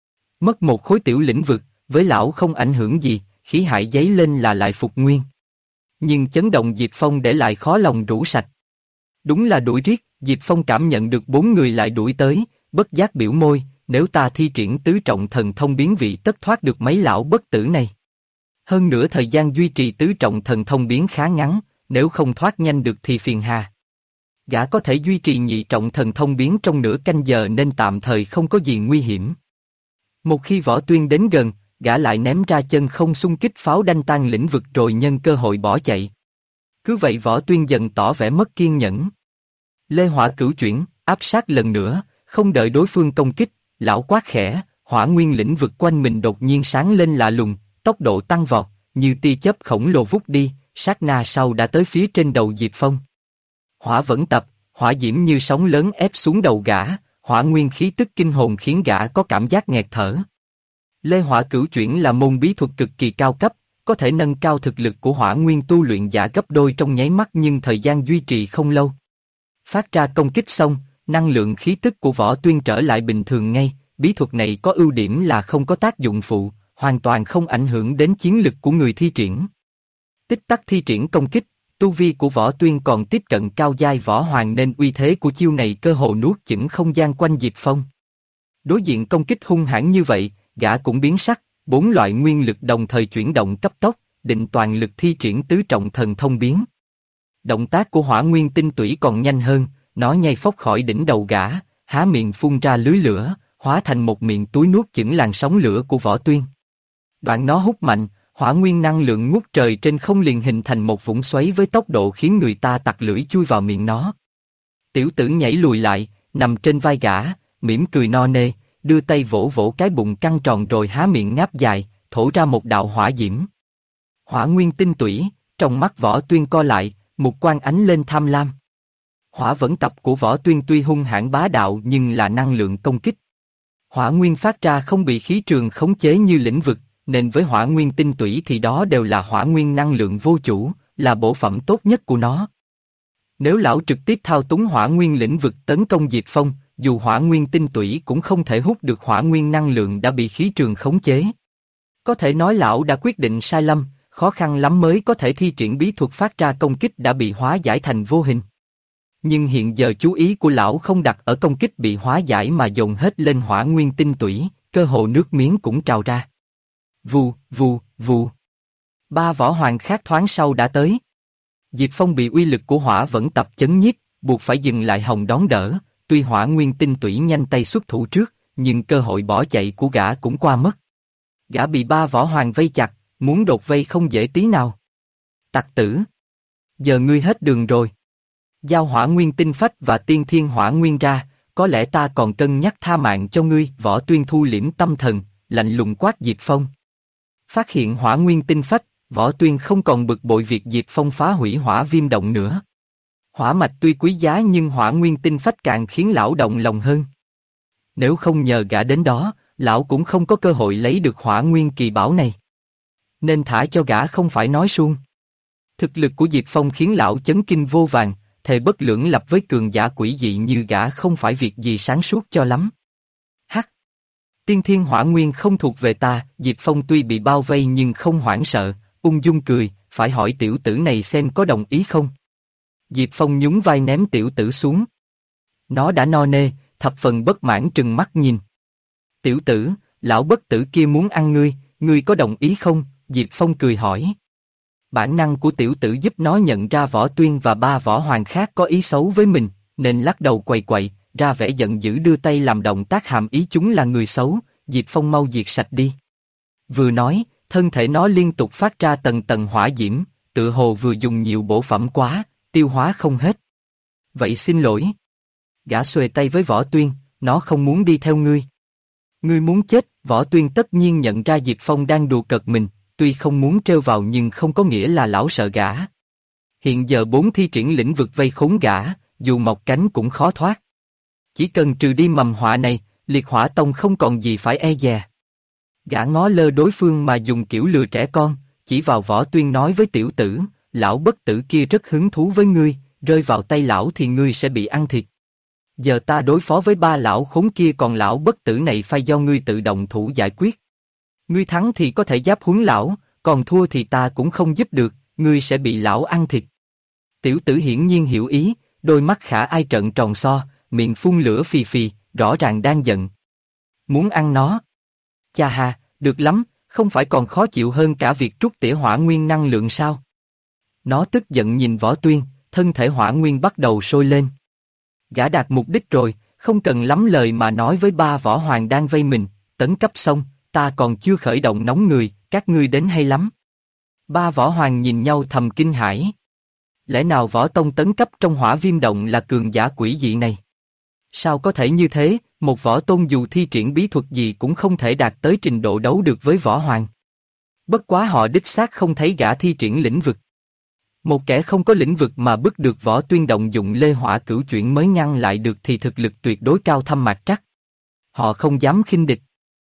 Speaker 1: Mất một khối tiểu lĩnh vực, với lão không ảnh hưởng gì, khí hải giấy lên là lại phục nguyên. Nhưng chấn động Diệp Phong để lại khó lòng rũ sạch. Đúng là đuổi riết, Diệp Phong cảm nhận được 4 người lại đuổi tới, bất giác biểu môi, nếu ta thi triển tứ trọng thần thông biến vị tất thoát được mấy lão bất tử này. Hơn nữa thời gian duy trì tứ trọng thần thông biến khá ngắn, nếu không thoát nhanh được thì phiền hà. Gã có thể duy trì nhị trọng thần thông biến trong nửa canh giờ nên tạm thời không có gì nguy hiểm. Một khi Võ Tuyên đến gần, gã lại ném ra chân không xung kích pháo đanh tan lĩnh vực rồi nhân cơ hội bỏ chạy. Cứ vậy Võ Tuyên dần tỏ vẻ mất kiên nhẫn. Lê Hỏa cửu chuyển, áp sát lần nữa, không đợi đối phương công kích, lão quát khẽ, hỏa nguyên lĩnh vực quanh mình đột nhiên sáng lên lạ lùng, tốc độ tăng vọt, như tia chớp khổng lồ vút đi, sát na sau đã tới phía trên đầu Diệp Phong. Hỏa vẫn tập, hỏa diễm như sóng lớn ép xuống đầu gã, hỏa nguyên khí tức kinh hồn khiến gã có cảm giác nghẹt thở. Lê Hỏa cửu chuyển là môn bí thuật cực kỳ cao cấp, có thể nâng cao thực lực của hỏa nguyên tu luyện giả gấp đôi trong nháy mắt nhưng thời gian duy trì không lâu. Phát ra công kích xong, năng lượng khí tức của Võ Tuyên trở lại bình thường ngay, bí thuật này có ưu điểm là không có tác dụng phụ, hoàn toàn không ảnh hưởng đến chiến lực của người thi triển. Tích tắc thi triển công kích, tu vi của Võ Tuyên còn tiếp cận cao giai võ hoàng nên uy thế của chiêu này cơ hồ nuốt chửng không gian quanh Diệp Phong. Đối diện công kích hung hãn như vậy, gã cũng biến sắc, 4 loại nguyên lực đồng thời chuyển động cấp tốc, định toàn lực thi triển tứ trọng thần thông biến. Động tác của hỏa nguyên tinh tủy còn nhanh hơn, nó nhảy phóc khỏi đỉnh đầu gã, há miệng phun ra lưới lửa, hóa thành một miệng túi nuốt chửng làn sóng lửa của Võ Tuyên. Đoạn nó hút mạnh, hỏa nguyên năng lượng ngút trời trên không liền hình thành một vũng xoáy với tốc độ khiến người ta tặc lưỡi chui vào miệng nó. Tiểu tử nhảy lùi lại, nằm trên vai gã, mỉm cười no nê, đưa tay vỗ vỗ cái bụng căng tròn rồi há miệng ngáp dài, thổ ra một đạo hỏa diễm. Hỏa nguyên tinh tủy, trong mắt Võ Tuyên co lại, mục quang ánh lên tham lam. Hỏa vẫn tập của Võ Tuyên tuy hung hãn bá đạo nhưng là năng lượng công kích. Hỏa nguyên phát ra không bị khí trường khống chế như lĩnh vực, nên với hỏa nguyên tinh tủy thì đó đều là hỏa nguyên năng lượng vô chủ, là bổ phẩm tốt nhất của nó. Nếu lão trực tiếp thao túng hỏa nguyên lĩnh vực tấn công Diệp Phong, dù hỏa nguyên tinh tủy cũng không thể hút được hỏa nguyên năng lượng đã bị khí trường khống chế. Có thể nói lão đã quyết định sai lầm, khó khăn lắm mới có thể thi triển bí thuật phát ra công kích đã bị hóa giải thành vô hình. Nhưng hiện giờ chú ý của lão không đặt ở công kích bị hóa giải mà dồn hết lên hỏa nguyên tinh tủy, cơ hồ nước miếng cũng trào ra. Vù, vù, vù. 3 võ hoàng khác thoáng sau đã tới. Diệp Phong bị uy lực của hỏa vẫn tập chấn nhiếp, buộc phải dừng lại hòng đón đỡ, tuy hỏa nguyên tinh tủy nhanh tay xuất thủ trước, nhưng cơ hội bỏ chạy của gã cũng qua mất. Gã bị ba võ hoàng vây chặt, muốn đột vây không dễ tí nào. Tặc tử! Giờ ngươi hết đường rồi. Giao hỏa nguyên tinh phách và tiên thiên hỏa nguyên ra, có lẽ ta còn cân nhắc tha mạng cho ngươi. Võ Tuyên thu liễm tâm thần, lạnh lùng quát Diệp Phong. Phát hiện hỏa nguyên tinh phách, Võ Tuyên không còn bực bội việc Diệp Phong phá hủy hỏa viêm động nữa. Hỏa mạch tuy quý giá nhưng hỏa nguyên tinh phách càng khiến lão động lòng hơn. Nếu không nhờ gã đến đó, lão cũng không có cơ hội lấy được hỏa nguyên kỳ bảo này. Nên thả cho gã không phải nói suông. Thực lực của Diệp Phong khiến lão chấn kinh vô vàn, thề bất lưỡng lập với cường giả quỷ dị như gã không phải việc gì sáng suốt cho lắm. Hắc! Tiên thiên hỏa nguyên không thuộc về ta. Diệp Phong tuy bị bao vây nhưng không hoảng sợ, ung dung cười, phải hỏi tiểu tử này xem có đồng ý không. Diệp Phong nhún vai ném tiểu tử xuống. Nó đã no nê, thập phần bất mãn trừng mắt nhìn. Tiểu tử, lão bất tử kia muốn ăn ngươi có đồng ý không? Diệp Phong cười hỏi. Bản năng của tiểu tử giúp nó nhận ra Võ Tuyên và ba võ hoàng khác có ý xấu với mình, nên lắc đầu quậy quậy, ra vẻ giận dữ đưa tay làm động tác hàm ý chúng là người xấu. Diệp Phong mau diệt sạch đi. Vừa nói, thân thể nó liên tục phát ra tầng tầng hỏa diễm, tựa hồ vừa dùng nhiều bổ phẩm quá, tiêu hóa không hết. Vậy xin lỗi. Gã xuề tay với Võ Tuyên, nó không muốn đi theo ngươi. Ngươi muốn chết. Võ Tuyên tất nhiên nhận ra Diệp Phong đang đùa cợt mình, tuy không muốn trêu vào nhưng không có nghĩa là lão sợ gã. Hiện giờ 4 thi triển lĩnh vực vây khốn gã, dù mọc cánh cũng khó thoát. Chỉ cần trừ đi mầm họa này, Liệt Hỏa Tông không còn gì phải e dè. Gã ngó lơ đối phương mà dùng kiểu lừa trẻ con, chỉ vào Võ Tuyên nói với tiểu tử, lão bất tử kia rất hứng thú với ngươi, rơi vào tay lão thì ngươi sẽ bị ăn thịt. Giờ ta đối phó với ba lão khốn kia, còn lão bất tử này phải do ngươi tự động thủ giải quyết. Ngươi thắng thì có thể giáp huấn lão, còn thua thì ta cũng không giúp được, ngươi sẽ bị lão ăn thịt. Tiểu tử hiển nhiên hiểu ý, đôi mắt khả ai trợn tròn so, miệng phun lửa phì phì, rõ ràng đang giận. Muốn ăn nó? Cha ha, được lắm, không phải còn khó chịu hơn cả việc trút tỉa hỏa nguyên năng lượng sao? Nó tức giận nhìn Võ Tuyên, thân thể hỏa nguyên bắt đầu sôi lên. Gã đạt mục đích rồi, không cần lắm lời mà nói với ba võ hoàng đang vây mình, tấn cấp xong, ta còn chưa khởi động nóng người, các ngươi đến hay lắm. Ba võ hoàng nhìn nhau thầm kinh hãi. Lẽ nào Võ Tông tấn cấp trong hỏa viêm động là cường giả quỷ dị này? Sao có thể như thế, một võ tôn dù thi triển bí thuật gì cũng không thể đạt tới trình độ đấu được với võ hoàng. Bất quá họ đích xác không thấy gã thi triển lĩnh vực. Một kẻ không có lĩnh vực mà bức được Võ Tuyên động dụng lê hỏa cửu chuyển mới ngăn lại được thì thực lực tuyệt đối cao thâm mạc trắc. Họ không dám khinh địch.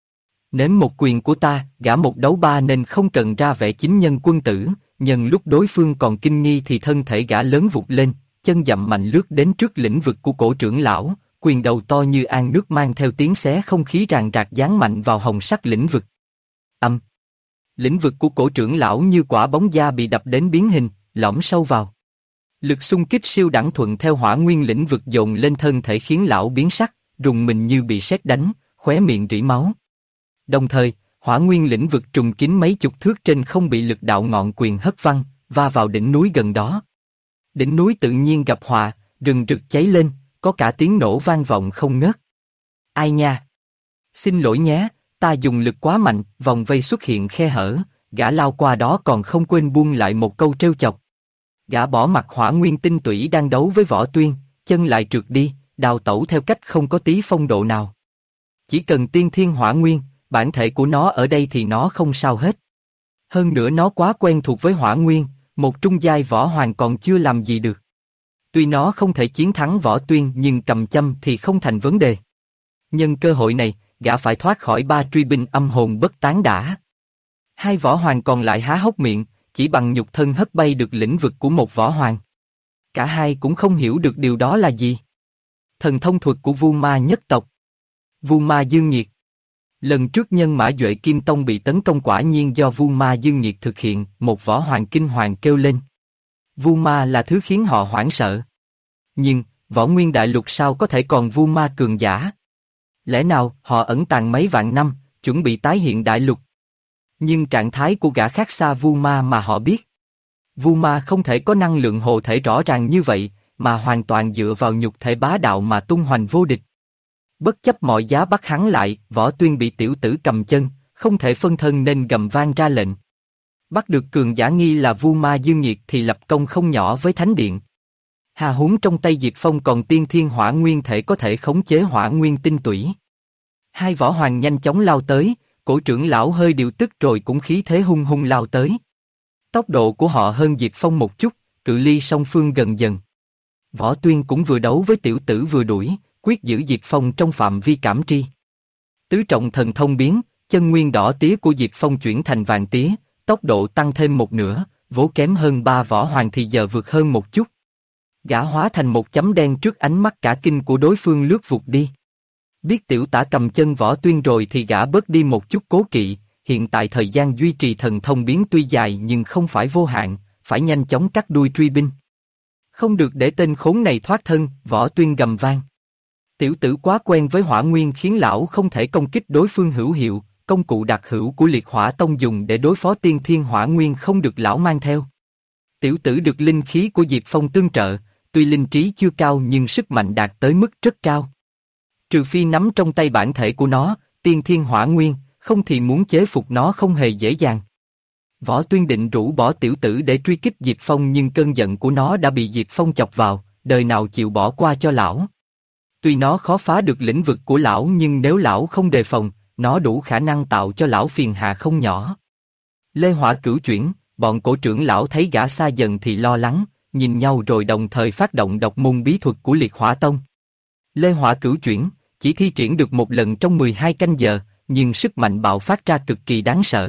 Speaker 1: Nếm một quyền của ta, gã một đấu ba nên không cần ra vẻ chính nhân quân tử, nhân lúc đối phương còn kinh nghi thì thân thể gã lớn vụt lên, chân dậm mạnh lướt đến trước lĩnh vực của cổ trưởng lão, quyền đầu to như an nước mang theo tiếng xé không khí ràng rạc giáng mạnh vào hồng sắc lĩnh vực. Âm. Lĩnh vực của cổ trưởng lão như quả bóng da bị đập đến biến hình, lõm sâu vào. Lực xung kích siêu đẳng thuận theo hỏa nguyên lĩnh vực dồn lên thân thể khiến lão biến sắc, rùng mình như bị sét đánh, khóe miệng rỉ máu. Đồng thời, hỏa nguyên lĩnh vực trùng kín mấy chục thước trên không bị lực đạo ngọn quyền hất văng, va vào đỉnh núi gần đó. Đỉnh núi tự nhiên gặp họa, rừng rực cháy lên, có cả tiếng nổ vang vọng không ngớt. Ai nha? Xin lỗi nhé, ta dùng lực quá mạnh, vòng vây xuất hiện khe hở, gã lao qua đó còn không quên buông lại một câu trêu chọc. Gã bỏ mặc hỏa nguyên tinh tủy đang đấu với Võ Tuyên, chân lại trượt đi, đào tẩu theo cách không có tí phong độ nào. Chỉ cần tiên thiên hỏa nguyên, bản thể của nó ở đây thì nó không sao hết. Hơn nữa nó quá quen thuộc với hỏa nguyên, một trung giai võ hoàng còn chưa làm gì được. Tuy nó không thể chiến thắng Võ Tuyên nhưng cầm châm thì không thành vấn đề. Nhân cơ hội này, gã phải thoát khỏi ba truy binh âm hồn bất tán đã. Hai võ hoàng còn lại há hốc miệng, chỉ bằng nhục thân hất bay được lĩnh vực của một võ hoàng. Cả hai cũng không hiểu được điều đó là gì. Thần thông thuật của Vu Ma nhất tộc. Vu Ma Dương Nhiệt. Lần trước nhân mã Duệ Kim Tông bị tấn công quả nhiên do Vu Ma Dương Nhiệt thực hiện, một võ hoàng kinh hoàng kêu lên. Vu Ma là thứ khiến họ hoảng sợ. Nhưng, Võ Nguyên Đại Lục sao có thể còn Vu Ma cường giả? Lẽ nào họ ẩn tàng mấy vạn năm, chuẩn bị tái hiện đại lục? Nhưng trạng thái của gã khác xa Vu Ma mà họ biết. Vu Ma không thể có năng lượng hộ thể rõ ràng như vậy, mà hoàn toàn dựa vào nhục thể bá đạo mà tung hoành vô địch. Bất chấp mọi giá bắt hắn lại, Võ Tuyên bị tiểu tử cầm chân, không thể phân thân nên gầm vang ra lệnh. Bắt được cường giả nghi là Vu Ma Dương Nhiệt thì lập công không nhỏ với Thánh Điện. Hà huống trong tay Diệp Phong còn tiên thiên hỏa nguyên thể có thể khống chế hỏa nguyên tinh tủy. Hai võ hoàng nhanh chóng lao tới, cổ trưởng lão hơi điều tức rồi cũng khí thế hung hung lao tới. Tốc độ của họ hơn Diệp Phong một chút, cự ly song phương gần dần. Võ Tuyên cũng vừa đấu với tiểu tử vừa đuổi, quyết giữ Diệp Phong trong phạm vi cảm tri. Tứ trọng thần thông biến, chân nguyên đỏ tía của Diệp Phong chuyển thành vàng tía, tốc độ tăng thêm một nửa, vốn kém hơn ba võ hoàng thì giờ vượt hơn một chút. Gã hóa thành một chấm đen trước ánh mắt cả kinh của đối phương lướt vụt đi. Biết tiểu tả cầm chân Võ Tuyên rồi thì gã bớt đi một chút cố kỵ, hiện tại thời gian duy trì thần thông biến tuy dài nhưng không phải vô hạn, phải nhanh chóng cắt đuôi truy binh. Không được để tên khốn này thoát thân, Võ Tuyên gầm vang. Tiểu tử quá quen với hỏa nguyên khiến lão không thể công kích đối phương hữu hiệu, công cụ đặc hữu của liệt hỏa tông dùng để đối phó tiên thiên hỏa nguyên không được lão mang theo. Tiểu tử được linh khí của Diệp Phong tương trợ, tuy linh trí chưa cao nhưng sức mạnh đạt tới mức rất cao. Trừ phi nắm trong tay bản thể của nó, tiên thiên hỏa nguyên, không thì muốn chế phục nó không hề dễ dàng. Võ Tuyên định rũ bỏ tiểu tử để truy kích Diệp Phong nhưng cơn giận của nó đã bị Diệp Phong chọc vào, đời nào chịu bỏ qua cho lão. Tuy nó khó phá được lĩnh vực của lão nhưng nếu lão không đề phòng, nó đủ khả năng tạo cho lão phiền hà không nhỏ. Lê Hỏa cửu chuyển, bọn cổ trưởng lão thấy gã xa dần thì lo lắng, nhìn nhau rồi đồng thời phát động độc môn bí thuật của liệt hỏa tông. Lê Hỏa cửu chuyển, chỉ thi triển được một lần trong 12 canh giờ, nhưng sức mạnh bạo phát ra cực kỳ đáng sợ.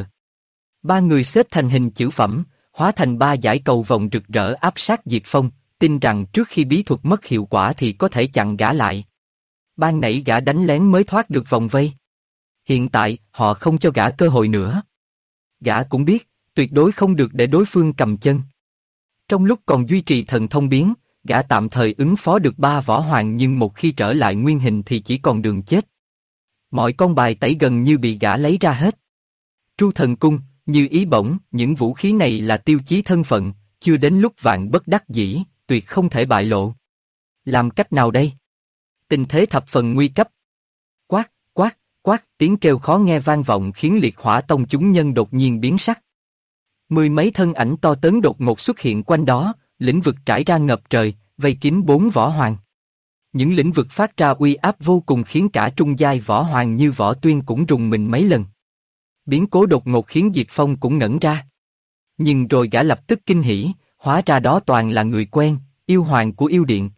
Speaker 1: Ba người xếp thành hình chữ phẩm, hóa thành ba dải cầu vòng rực rỡ áp sát Diệp Phong, tin rằng trước khi bí thuật mất hiệu quả thì có thể chặn gã lại. Ban nãy gã đánh lén mới thoát được vòng vây. Hiện tại, họ không cho gã cơ hội nữa. Gã cũng biết, tuyệt đối không được để đối phương cầm chân. Trong lúc còn duy trì thần thông biến, gã tạm thời ứng phó được ba võ hoàng nhưng một khi trở lại nguyên hình thì chỉ còn đường chết. Mọi con bài tẩy gần như bị gã lấy ra hết. Tru thần cung, như ý bổng, những vũ khí này là tiêu chí thân phận, chưa đến lúc vạn bất đắc dĩ, tuyệt không thể bại lộ. Làm cách nào đây? Tình thế thập phần nguy cấp. Quát, quát, quát, tiếng kêu khó nghe vang vọng khiến liệt hỏa tông chúng nhân đột nhiên biến sắc. Mười mấy thân ảnh to lớn đột ngột xuất hiện quanh đó, lĩnh vực trải ra ngập trời, vây kín bốn võ hoàng. Những lĩnh vực phát ra uy áp vô cùng khiến cả trung giai võ hoàng như Võ Tuyên cũng rùng mình mấy lần. Biến cố đột ngột khiến Diệp Phong cũng ngẩn ra. Nhưng rồi gã lập tức kinh hỉ, hóa ra đó toàn là người quen, yêu hoàng của yêu điện.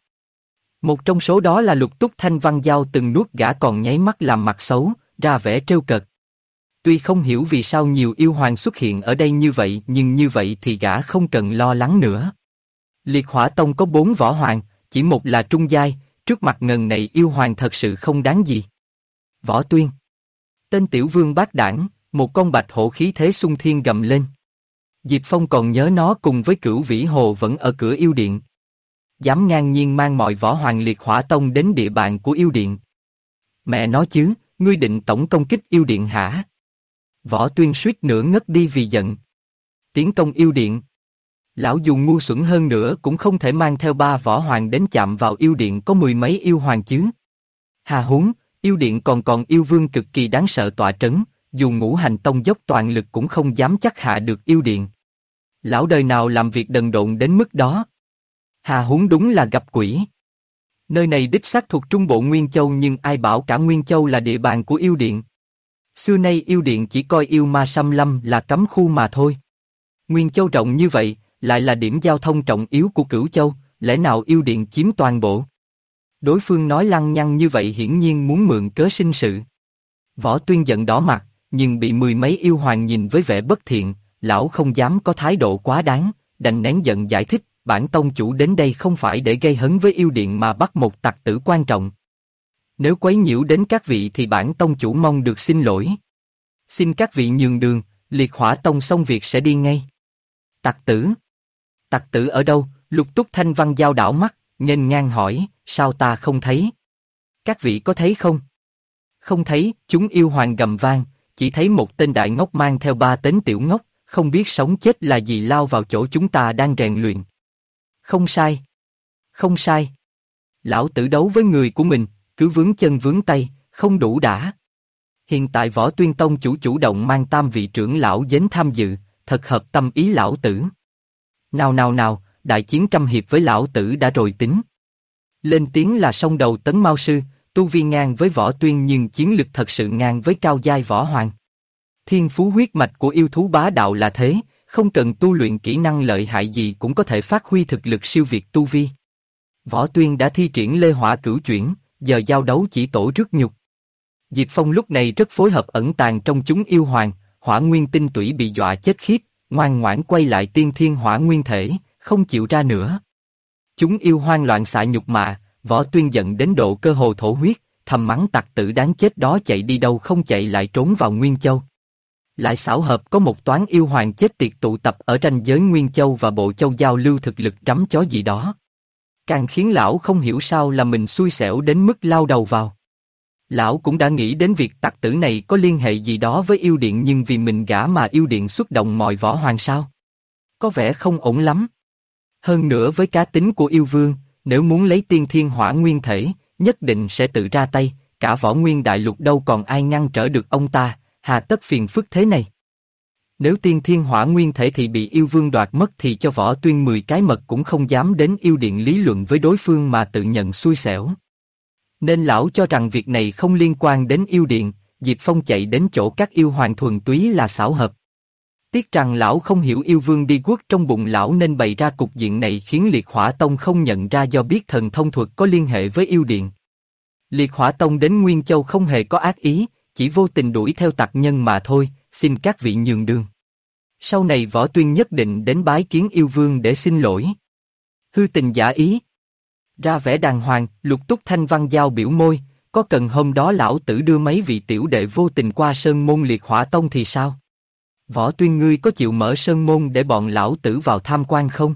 Speaker 1: Một trong số đó là Lục Túc Thanh Văn Giao từng nuốt gã còn nháy mắt làm mặt xấu, ra vẻ trêu cợt. Tuy không hiểu vì sao nhiều yêu hoàng xuất hiện ở đây như vậy nhưng như vậy thì gã không cần lo lắng nữa. Liệt hỏa tông có 4 võ hoàng, chỉ một là trung giai, trước mặt ngần này yêu hoàng thật sự không đáng gì. Võ Tuyên. Tên tiểu vương bát đảng, một con bạch hổ khí thế xung thiên gầm lên. Diệp Phong còn nhớ nó cùng với Cửu Vĩ Hồ vẫn ở cửa yêu điện. Dám ngang nhiên mang mọi võ hoàng liệt hỏa tông đến địa bàn của yêu điện. Mẹ nó chứ, ngươi định tổng công kích yêu điện hả? Võ Tuyên suýt nữa ngất đi vì giận. Tiến công yêu điện. Lão dù ngu xuẩn hơn nữa cũng không thể mang theo 3 võ hoàng đến chạm vào yêu điện có mười mấy yêu hoàng chứ. Hà huống, yêu điện còn yêu vương cực kỳ đáng sợ tọa trấn, dù Ngũ Hành Tông dốc toàn lực cũng không dám chắc hạ được yêu điện. Lão đời nào làm việc đần độn đến mức đó. Hà huống đúng là gặp quỷ. Nơi này đích xác thuộc trung bộ Nguyên Châu nhưng ai bảo cả Nguyên Châu là địa bàn của yêu điện. Xưa nay yêu điện chỉ coi yêu ma xâm lâm là cấm khu mà thôi. Nguyên Châu rộng như vậy, lại là điểm giao thông trọng yếu của Cửu Châu, lẽ nào yêu điện chiếm toàn bộ? Đối phương nói lăng nhăng như vậy hiển nhiên muốn mượn cớ sinh sự. Võ Tuyên giận đỏ mặt, nhưng bị mười mấy yêu hoàng nhìn với vẻ bất thiện, lão không dám có thái độ quá đáng, đành nén giận giải thích, bản tông chủ đến đây không phải để gây hấn với yêu điện mà bắt một tặc tử quan trọng. Nếu quấy nhiễu đến các vị thì bản tông chủ mong được xin lỗi. Xin các vị nhường đường, liệt hỏa tông xong việc sẽ đi ngay. Tặc tử? Tặc tử ở đâu? Lục Túc Thanh Văn Giao đảo mắt, nghênh ngang hỏi, sao ta không thấy? Các vị có thấy không? Không thấy, chúng yêu hoàng gầm vang, chỉ thấy một tên đại ngốc mang theo 3 tên tiểu ngốc, không biết sống chết là gì lao vào chỗ chúng ta đang rèn luyện. Không sai. Không sai. Lão tử đấu với người của mình, cứ vướng chân vướng tay, không đủ đã. Hiện tại Võ Tuyên Tông chủ động mang tam vị trưởng lão đến tham dự, thật hợp tâm ý lão tử. Nào, đại chiến trăm hiệp với lão tử đã rồi tính. Lên tiếng là song đầu Tấn Mao Sư, tu vi ngang với Võ Tuyên nhưng chiến lực thật sự ngang với cao giai Võ Hoàng. Thiên phú huyết mạch của yêu thú bá đạo là thế, không cần tu luyện kỹ năng lợi hại gì cũng có thể phát huy thực lực siêu việt tu vi. Võ Tuyên đã thi triển Lê Hỏa Cửu Chuyển, giờ giao đấu chỉ tổ rước nhục. Diệp Phong lúc này rất phối hợp ẩn tàng trong chúng yêu hoàng, Hỏa Nguyên Tinh Tủy bị dọa chết khiếp, ngoan ngoãn quay lại tiên thiên hỏa nguyên thể, không chịu ra nữa. Chúng yêu hoang loạn xạ nhục mạ, Võ Tuyên giận đến độ cơ hồ thổ huyết, thầm mắng tặc tử đáng chết đó chạy đi đâu không chạy lại trốn vào Nguyên Châu. Lại xảo hợp có một toán yêu hoàng chết tiệt tụ tập ở ranh giới Nguyên Châu và Bộ Châu giao lưu thực lực trắm chó gì đó. Càng khiến lão không hiểu sao là mình xui xẻo đến mức lao đầu vào. Lão cũng đã nghĩ đến việc tặc tử này có liên hệ gì đó với yêu điện nhưng vì mình gả mà yêu điện xuất động mọi võ hoàng sao. Có vẻ không ổn lắm. Hơn nữa với cá tính của yêu vương, nếu muốn lấy tiên thiên hỏa nguyên thể, nhất định sẽ tự ra tay, cả võ nguyên đại lục đâu còn ai ngăn trở được ông ta, hà tất phiền phức thế này. Nếu tiên thiên hỏa nguyên thể thì bị yêu vương đoạt mất thì cho Võ Tuyên 10 cái mật cũng không dám đến yêu điện lý luận với đối phương mà tự nhận xui xẻo. Nên lão cho rằng việc này không liên quan đến yêu điện, Diệp Phong chạy đến chỗ các yêu hoàng thuần túy là xảo hợp. Tiếc rằng lão không hiểu yêu vương đi quốc trong bụng lão nên bày ra cục diện này khiến Liệt Hỏa Tông không nhận ra do biết thần thông thuật có liên hệ với yêu điện. Liệt Hỏa Tông đến Nguyên Châu không hề có ác ý, chỉ vô tình đuổi theo tặc nhân mà thôi, xin các vị nhường đường. Sau này Võ Tuyên nhất định đến bái kiến yêu vương để xin lỗi. Hư tình giả ý. Ra vẻ đàng hoàng, Lục Túc Thanh Văn giao biểu môi, có cần hôm đó lão tử đưa mấy vị tiểu đệ vô tình qua sơn môn Liệt Hỏa Tông thì sao? Võ Tuyên ngươi có chịu mở sơn môn để bọn lão tử vào tham quan không?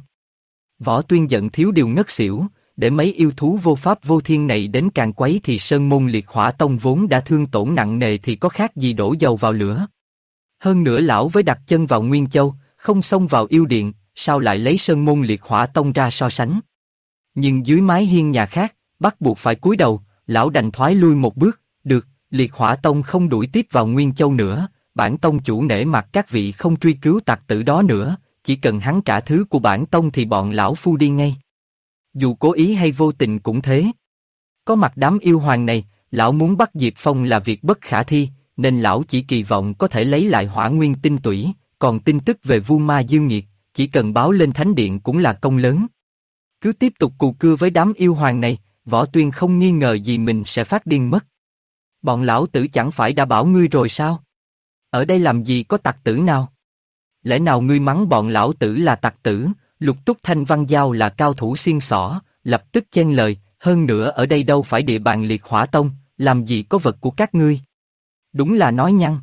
Speaker 1: Võ Tuyên giận thiếu điều ngất xỉu, để mấy yêu thú vô pháp vô thiên này đến càng quấy thì sơn môn Liệt Hỏa Tông vốn đã thương tổn nặng nề thì có khác gì đổ dầu vào lửa. Hơn nữa lão với đặt chân vào Nguyên Châu, không xông vào yêu điện, sao lại lấy sơn môn Liệt Hỏa Tông ra so sánh? Nhưng dưới mái hiên nhà khác, bắt buộc phải cúi đầu, lão đành thoái lui một bước, được, Liệt Hỏa Tông không đuổi tiếp vào Nguyên Châu nữa, bản tông chủ nể mặt các vị không truy cứu tặc tử đó nữa, chỉ cần hắn trả thứ của bản tông thì bọn lão phu đi ngay. Dù cố ý hay vô tình cũng thế. Có mặt đám yêu hoàng này, lão muốn bắt Diệp Phong là việc bất khả thi, nên lão chỉ kỳ vọng có thể lấy lại Hỏa Nguyên Tinh Tủy, còn tin tức về Vu Ma Dương Nghiệt, chỉ cần báo lên Thánh Điện cũng là công lớn. Cứ tiếp tục cù cưa với đám yêu hoàng này, Võ Tuyên không nghi ngờ gì mình sẽ phát điên mất. Bọn lão tử chẳng phải đã bảo ngươi rồi sao? Ở đây làm gì có tặc tử nào? Lẽ nào ngươi mắng bọn lão tử là tặc tử? Lục Túc Thanh Văn Giao là cao thủ xiên xỏ, lập tức chen lời, hơn nữa ở đây đâu phải địa bàn Liệt Hỏa Tông, làm gì có vật của các ngươi? Đúng là nói nhăng.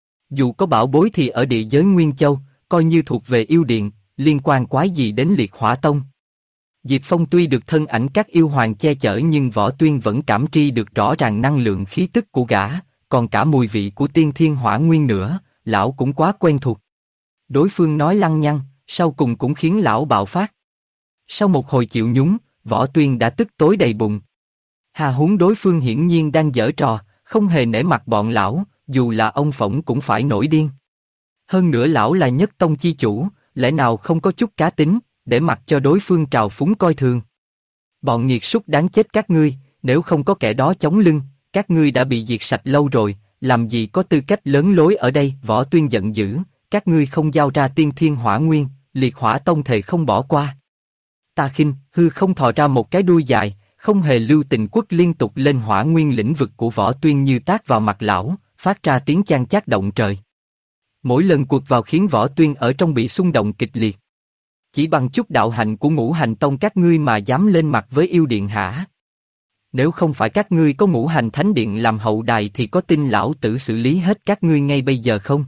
Speaker 1: Dù có bảo bối thì ở địa giới Nguyên Châu, coi như thuộc về yêu điện, liên quan quái gì đến Liệt Hỏa Tông? Diệp Phong tuy được thân ảnh các yêu hoàng che chở nhưng Võ Tuyên vẫn cảm tri được rõ ràng năng lượng khí tức của gã, còn cả mùi vị của tiên thiên hỏa nguyên nữa, lão cũng quá quen thuộc. Đối phương nói lăng nhăng, sau cùng cũng khiến lão bạo phát. Sau một hồi chịu nhúng, Võ Tuyên đã tức tối đầy bụng. Hà huống đối phương hiển nhiên đang giở trò, không hề nể mặt bọn lão, dù là ông phỏng cũng phải nổi điên. Hơn nữa lão là nhất tông chi chủ, lẽ nào không có chút cá tính, để mặc cho đối phương trào phúng coi thường. Bọn nghiệt súc đáng chết các ngươi, nếu không có kẻ đó chống lưng, các ngươi đã bị diệt sạch lâu rồi, làm gì có tư cách lớn lối ở đây? Võ Tuyên giận dữ, các ngươi không giao ra tiên thiên hỏa nguyên, Liệt Hỏa Tông thề không bỏ qua. Ta khinh, hư không thò ra một cái đuôi dài, không hề lưu tình quất liên tục lên hỏa nguyên lĩnh vực của Võ Tuyên như tát vào mặt lão, phát ra tiếng chan chát động trời. Mỗi lần quật vào khiến Võ Tuyên ở trong bị xung động kịch liệt. Chỉ bằng chút đạo hạnh của Ngũ Hành Tông các ngươi mà dám lên mặt với yêu điện hả? Nếu không phải các ngươi có Ngũ Hành Thánh Điện làm hậu đài thì có tin lão tử xử lý hết các ngươi ngay bây giờ không?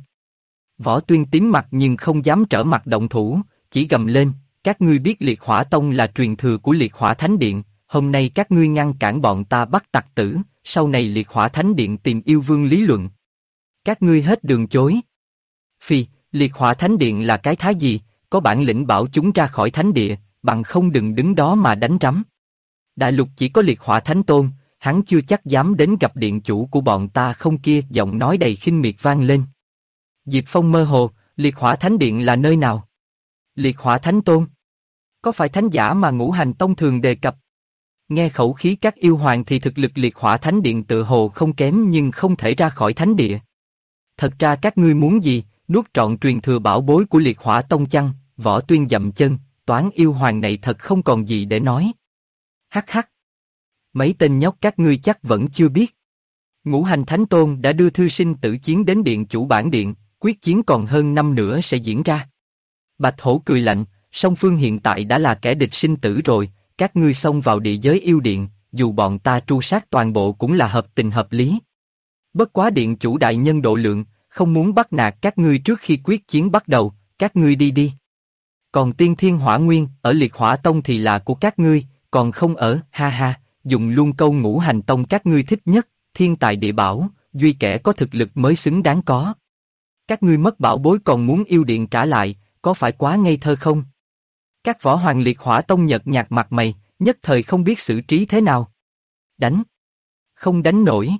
Speaker 1: Võ Tuyên tím mặt nhưng không dám trở mặt động thủ, chỉ gầm lên, các ngươi biết Liệt Hỏa Tông là truyền thừa của Liệt Hỏa Thánh Điện, hôm nay các ngươi ngăn cản bọn ta bắt tặc tử, sau này Liệt Hỏa Thánh Điện tìm yêu vương lý luận. Các ngươi hết đường chối. Phi, Liệt Hỏa Thánh Điện là cái thá gì, có bản lĩnh bảo chúng ra khỏi thánh địa, bằng không đừng đứng đó mà đánh rắm. Đại lục chỉ có Liệt Hỏa Thánh Tôn, hắn chưa chắc dám đến gặp điện chủ của bọn ta không kia, giọng nói đầy khinh miệt vang lên. Diệp Phong mơ hồ, Liệt Hỏa Thánh Điện là nơi nào? Liệt Hỏa Thánh Tôn? Có phải thánh giả mà Ngũ Hành Tông thường đề cập? Nghe khẩu khí các yêu hoàng thì thực lực Liệt Hỏa Thánh Điện tự hồ không kém nhưng không thể ra khỏi thánh địa. Thật ra các ngươi muốn gì, nuốt trọn truyền thừa bảo bối của Liệt Hỏa Tông chăng? Võ Tuyên dậm chân, toán yêu hoàng này thật không còn gì để nói. Hắc hắc. Mấy tên nhóc các ngươi chắc vẫn chưa biết. Ngũ Hành Thánh Tôn đã đưa thư sinh tử chiến đến điện chủ bản điện, quyết chiến còn hơn năm nữa sẽ diễn ra. Bạch Hổ cười lạnh, song phương hiện tại đã là kẻ địch sinh tử rồi, các ngươi xông vào địa giới yêu điện, dù bọn ta tru sát toàn bộ cũng là hợp tình hợp lý. Bất quá điện chủ đại nhân độ lượng, không muốn bắt nạt các ngươi trước khi quyết chiến bắt đầu, các ngươi đi đi. Còn tiên thiên hỏa nguyên, ở Liệt Hỏa Tông thì là của các ngươi, còn không ở, ha ha, dùng luôn câu Ngũ Hành Tông các ngươi thích nhất, thiên tài địa bảo, duy kẻ có thực lực mới xứng đáng có. Các ngươi mất bảo bối còn muốn yêu điện trả lại, có phải quá ngây thơ không? Các võ hoàng Liệt Hỏa Tông nhợt nhạt mặt mày, nhất thời không biết xử trí thế nào. Đánh? Không đánh nổi.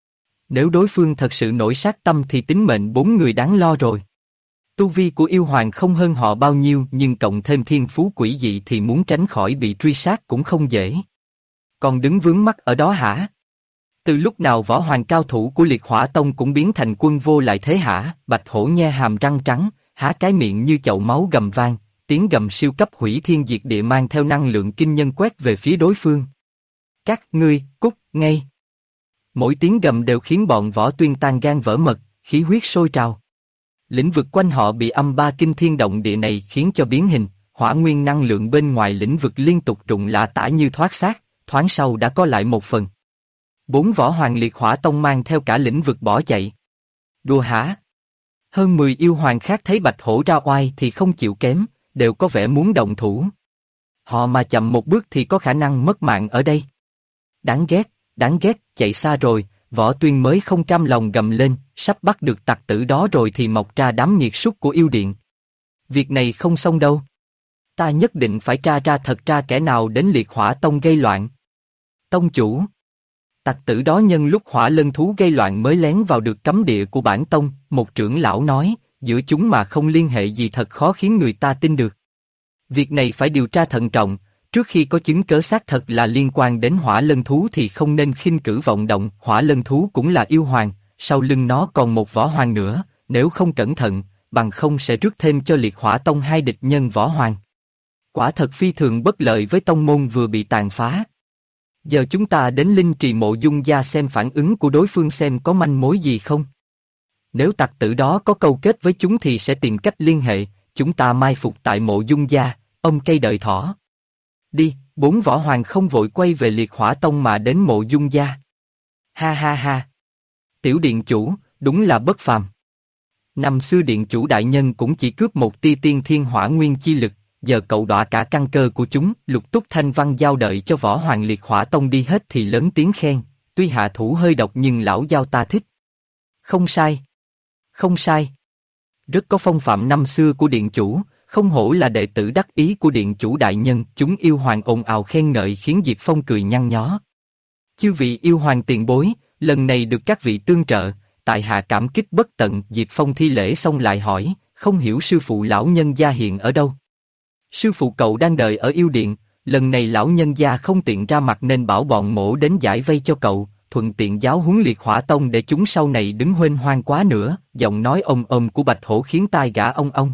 Speaker 1: Nếu đối phương thật sự nổi sát tâm thì tính mệnh bốn người đáng lo rồi. Tu vi của yêu hoàng không hơn họ bao nhiêu nhưng cộng thêm thiên phú quỷ dị thì muốn tránh khỏi bị truy sát cũng không dễ. Còn đứng vướng mắc ở đó hả? Từ lúc nào võ hoàng cao thủ của Liệt Hỏa Tông cũng biến thành quân vô lại thế hả? Bạch Hổ nhe hàm răng trắng, há cái miệng như chậu máu gầm vang, tiếng gầm siêu cấp hủy thiên diệt địa mang theo năng lượng kinh nhân quét về phía đối phương. Các ngươi, cút, ngay! Mỗi tiếng gầm đều khiến bọn Võ Tuyên tan gan vỡ mật, khí huyết sôi trào. Lĩnh vực quanh họ bị âm ba kinh thiên động địa này khiến cho biến hình, hỏa nguyên năng lượng bên ngoài lĩnh vực liên tục rụng lả tả như thoát xác, thoáng sau đã có lại một phần. 4 võ hoàng Liệt Hỏa Tông mang theo cả lĩnh vực bỏ chạy. Đùa hả? Hơn 10 yêu hoàng khác thấy Bạch Hổ ra oai thì không chịu kém, đều có vẻ muốn động thủ. Họ mà chậm một bước thì có khả năng mất mạng ở đây. Đáng ghét, chạy xa rồi, Võ Tuyên mới không cam lòng gầm lên, sắp bắt được tặc tử đó rồi thì mọc ra đám nghiệt súc của yêu điện. Việc này không xong đâu. Ta nhất định phải tra ra thật ra kẻ nào đến Liệt Hỏa Tông gây loạn. Tông chủ. Tặc tử đó nhân lúc hỏa lân thú gây loạn mới lén vào được cấm địa của bản tông, một trưởng lão nói, giữa chúng mà không liên hệ gì thật khó khiến người ta tin được. Việc này phải điều tra thận trọng, trước khi có chứng cớ xác thật là liên quan đến hỏa lân thú thì không nên khinh cử vọng động. Hỏa lân thú cũng là yêu hoàng, sau lưng nó còn một võ hoàng nữa, nếu không cẩn thận, bằng không sẽ rước thêm cho Liệt Hỏa Tông 2 địch nhân võ hoàng. Quả thật phi thường bất lợi với tông môn vừa bị tàn phá. Giờ chúng ta đến Linh Trì Mộ Dung Gia xem phản ứng của đối phương xem có manh mối gì không. Nếu tặc tử đó có câu kết với chúng thì sẽ tìm cách liên hệ, chúng ta mai phục tại Mộ Dung Gia, ông cây đợi thỏ. Đi, 4 võ hoàng không vội quay về Liệt Hỏa Tông mà đến Mộ Dung Gia. Ha ha ha. Tiểu điện chủ, đúng là bất phàm. Năm xưa điện chủ đại nhân cũng chỉ cướp một tia tiên thiên hỏa nguyên chi lực, giờ cậu đọa cả căn cơ của chúng. Lục Túc Thanh Văn giao đợi cho võ hoàng Liệt Hỏa Tông đi hết thì lớn tiếng khen, tuy hạ thủ hơi độc nhưng lão giao ta thích. Không sai. Không sai. Rất có phong phạm năm xưa của điện chủ, không hổ là đệ tử đắc ý của điện chủ đại nhân. Chúng yêu hoàng ồn ào khen ngợi khiến Diệp Phong cười nhăn nhó. Chư vị yêu hoàng tiền bối, lần này được các vị tương trợ, tại hạ cảm kích bất tận. Diệp Phong thi lễ xong lại hỏi, không hiểu sư phụ lão nhân gia hiện ở đâu? Sư phụ cậu đang đợi ở yêu điện, lần này lão nhân gia không tiện ra mặt nên bảo bọn mổ đến giải vây cho cậu, thuận tiện giáo huấn Liệt Hỏa Tông để chúng sau này đứng huênh hoang quá nữa. Giọng nói ôm của Bạch Hổ khiến tai gã ong.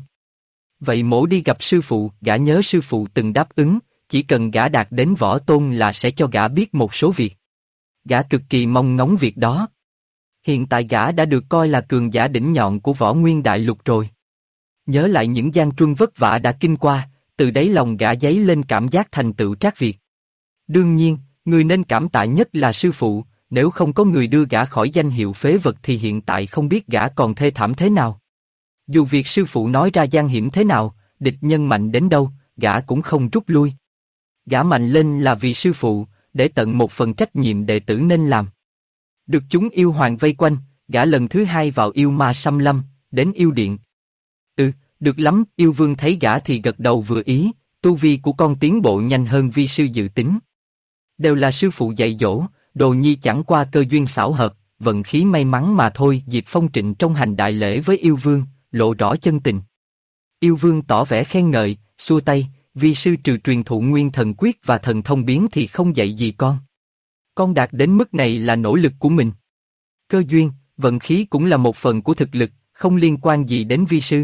Speaker 1: Vậy mổ đi gặp sư phụ, gã nhớ sư phụ từng đáp ứng, chỉ cần gã đạt đến võ tôn là sẽ cho gã biết một số việc. Gã cực kỳ mong ngóng việc đó. Hiện tại gã đã được coi là cường giả đỉnh nhọn của võ nguyên đại lục rồi. Nhớ lại những gian truân vất vả đã kinh qua, từ đáy lòng gã dấy lên cảm giác thành tựu trác việc. Đương nhiên, người nên cảm tạ nhất là sư phụ, nếu không có người đưa gã khỏi danh hiệu phế vật thì hiện tại không biết gã còn thê thảm thế nào. Dù việc sư phụ nói ra gian hiểm thế nào, địch nhân mạnh đến đâu, gã cũng không rút lui. Gã mạnh lên là vì sư phụ, để tận một phần trách nhiệm đệ tử nên làm. Được chúng yêu hoàng vây quanh, gã lần thứ 2 vào yêu ma xâm lâm, đến yêu điện. Được lắm, yêu vương thấy gã thì gật đầu vừa ý, tu vi của con tiến bộ nhanh hơn vi sư dự tính. Đều là sư phụ dạy dỗ, Đồ nhi chẳng qua cơ duyên xảo hợp, vận khí may mắn mà thôi. Diệp Phong trịnh trong hành đại lễ với yêu vương, lộ rõ chân tình. Yêu vương tỏ vẻ khen ngợi, xua tay, vi sư trừ truyền thụ nguyên thần quyết và thần thông biến thì không dạy gì con. Con đạt đến mức này là nỗ lực của mình. Cơ duyên, vận khí cũng là một phần của thực lực, không liên quan gì đến vi sư.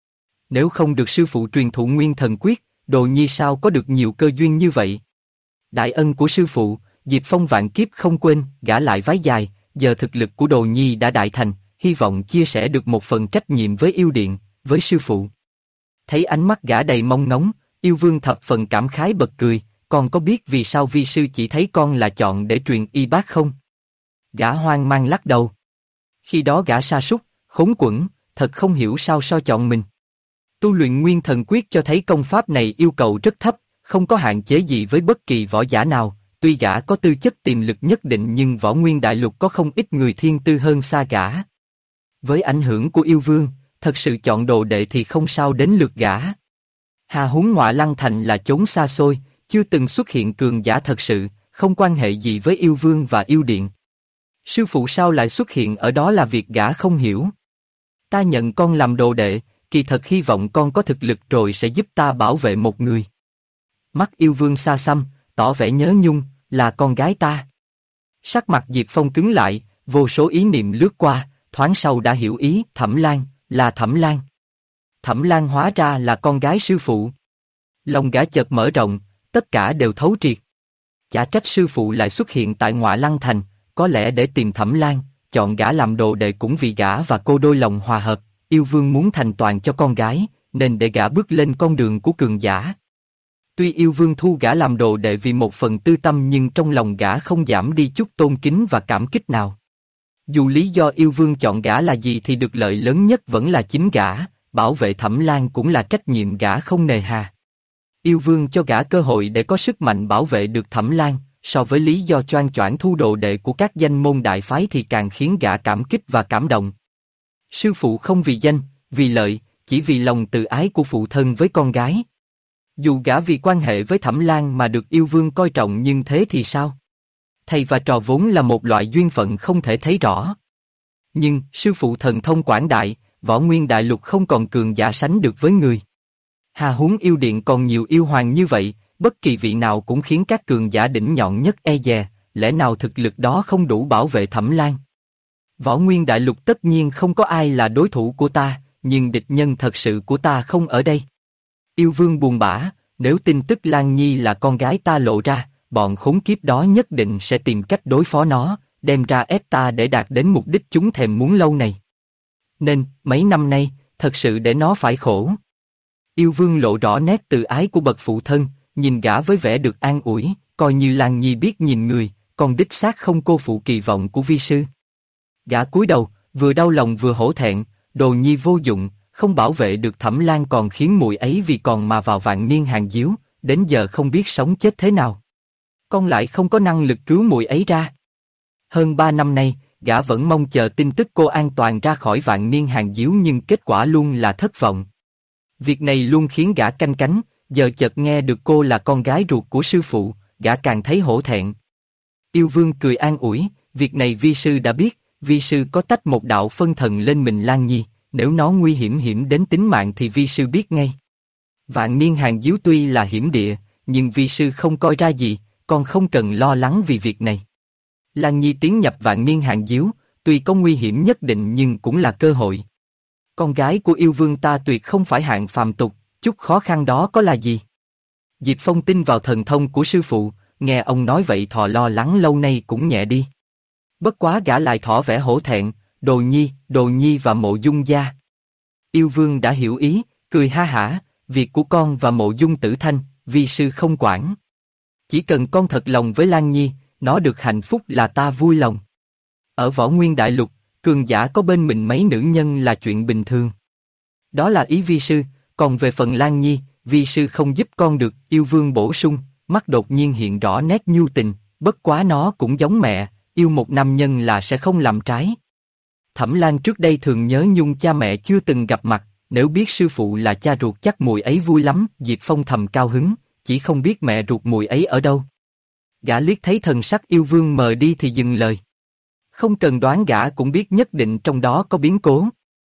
Speaker 1: Nếu không được sư phụ truyền thụ nguyên thần quyết, đồ nhi sao có được nhiều cơ duyên như vậy. Đại ân của sư phụ, Diệp Phong vạn kiếp không quên, gã lại vái dài, giờ thực lực của đồ nhi đã đại thành, hy vọng chia sẻ được một phần trách nhiệm với yêu điện, với sư phụ. Thấy ánh mắt gã đầy mong ngóng, yêu vương thập phần cảm khái bật cười, con có biết vì sao vi sư chỉ thấy con là chọn để truyền y bác không? Gã hoang mang lắc đầu. Khi đó gã sa sút, khốn quẫn, thật không hiểu sao chọn mình. Tu luyện nguyên thần quyết cho thấy công pháp này yêu cầu rất thấp, không có hạn chế gì với bất kỳ võ giả nào. Tuy gã có tư chất tiềm lực nhất định nhưng võ nguyên đại lục có không ít người thiên tư hơn xa gã. Với ảnh hưởng của yêu vương, thật sự chọn đồ đệ thì không sao đến lượt gã. Hà huống Ngọa Lăng Thành là chốn xa xôi, chưa từng xuất hiện cường giả thật sự, không quan hệ gì với yêu vương và yêu điện. Sư phụ sao lại xuất hiện ở đó là việc gã không hiểu. Ta nhận con làm đồ đệ, kỳ thật hy vọng con có thực lực rồi sẽ giúp ta bảo vệ một người. Mắt yêu vương xa xăm, tỏ vẻ nhớ nhung, là con gái ta. Sắc mặt Diệp Phong cứng lại, vô số ý niệm lướt qua, thoáng sau đã hiểu ý, Thẩm Lan, là Thẩm Lan. Thẩm Lan hóa ra là con gái sư phụ. Lòng gã chợt mở rộng, tất cả đều thấu triệt. Chả trách sư phụ lại xuất hiện tại Ngọa Lăng Thành, có lẽ để tìm Thẩm Lan, chọn gã làm đồ đệ cũng vì gã và cô đôi lòng hòa hợp, yêu vương muốn thành toàn cho con gái, nên để gã bước lên con đường của cường giả. Tuy yêu vương thu gã làm đồ đệ vì một phần tư tâm nhưng trong lòng gã không giảm đi chút tôn kính và cảm kích nào. Dù lý do yêu vương chọn gã là gì thì được lợi lớn nhất vẫn là chính gã, bảo vệ Thẩm Lan cũng là trách nhiệm gã không nề hà. Yêu vương cho gã cơ hội để có sức mạnh bảo vệ được Thẩm Lan, so với lý do choang choảng thu đồ đệ của các danh môn đại phái thì càng khiến gã cảm kích và cảm động. Sư phụ không vì danh, vì lợi, chỉ vì lòng từ ái của phụ thân với con gái. Dù gã vì quan hệ với Thẩm Lan mà được yêu vương coi trọng nhưng thế thì sao? Thầy và trò vốn là một loại duyên phận không thể thấy rõ. Nhưng, sư phụ thần thông quảng đại, võ nguyên đại lục không còn cường giả sánh được với người. Hà huống yêu điện còn nhiều yêu hoàng như vậy, bất kỳ vị nào cũng khiến các cường giả đỉnh nhọn nhất e dè, lẽ nào thực lực đó không đủ bảo vệ Thẩm Lan? Võ nguyên đại lục tất nhiên không có ai là đối thủ của ta, nhưng địch nhân thật sự của ta không ở đây. Yêu vương buồn bã, nếu tin tức Lan Nhi là con gái ta lộ ra, bọn khốn kiếp đó nhất định sẽ tìm cách đối phó nó, đem ra ép ta để đạt đến mục đích chúng thèm muốn lâu này. Nên, mấy năm nay, thật sự để nó phải khổ. Yêu vương lộ rõ nét từ ái của bậc phụ thân, nhìn gã với vẻ được an ủi, coi như Lan Nhi biết nhìn người, còn đích xác không cô phụ kỳ vọng của vi sư. Gã cúi đầu, vừa đau lòng vừa hổ thẹn, đồ nhi vô dụng, không bảo vệ được Thẩm Lan còn khiến muội ấy vì còn mà vào vạn niên hàng díu, đến giờ không biết sống chết thế nào. Con lại không có năng lực cứu muội ấy ra. Hơn 3 năm nay, gã vẫn mong chờ tin tức cô an toàn ra khỏi vạn niên hàng díu nhưng kết quả luôn là thất vọng. Việc này luôn khiến gã canh cánh, giờ chợt nghe được cô là con gái ruột của sư phụ, gã càng thấy hổ thẹn. Yêu vương cười an ủi, việc này vi sư đã biết, vi sư có tách một đạo phân thần lên mình Lan Nhi, nếu nó nguy hiểm đến tính mạng thì vi sư biết ngay. Vạn niên hàng díu tuy là hiểm địa, nhưng vi sư không coi ra gì, con không cần lo lắng vì việc này. Lan Nhi tiến nhập vạn niên hàng díu, tuy có nguy hiểm nhất định nhưng cũng là cơ hội. Con gái của yêu vương ta tuyệt không phải hạng phàm tục, chút khó khăn đó có là gì? Diệp Phong tin vào thần thông của sư phụ, nghe ông nói vậy thò lo lắng lâu nay cũng nhẹ đi. Bất quá gã lại tỏ vẻ hổ thẹn, Đồ Nhi và Mộ Dung gia. Yêu vương đã hiểu ý, cười ha hả, việc của con và Mộ Dung Tử Thanh, vi sư không quản. Chỉ cần con thật lòng với Lan Nhi, nó được hạnh phúc là ta vui lòng. Ở võ nguyên đại lục, cường giả có bên mình mấy nữ nhân là chuyện bình thường. Đó là ý vi sư, còn về phần Lan Nhi, vi sư không giúp con được, yêu vương bổ sung, mắt đột nhiên hiện rõ nét nhu tình, bất quá nó cũng giống mẹ, yêu một nam nhân là sẽ không làm trái. Thẩm Lan trước đây thường nhớ nhung cha mẹ chưa từng gặp mặt, nếu biết sư phụ là cha ruột chắc muội ấy vui lắm, Diệp Phong thầm cao hứng, chỉ không biết mẹ ruột muội ấy ở đâu. Gã liếc thấy thần sắc yêu vương mờ đi thì dừng lời. Không cần đoán gã cũng biết nhất định trong đó có biến cố.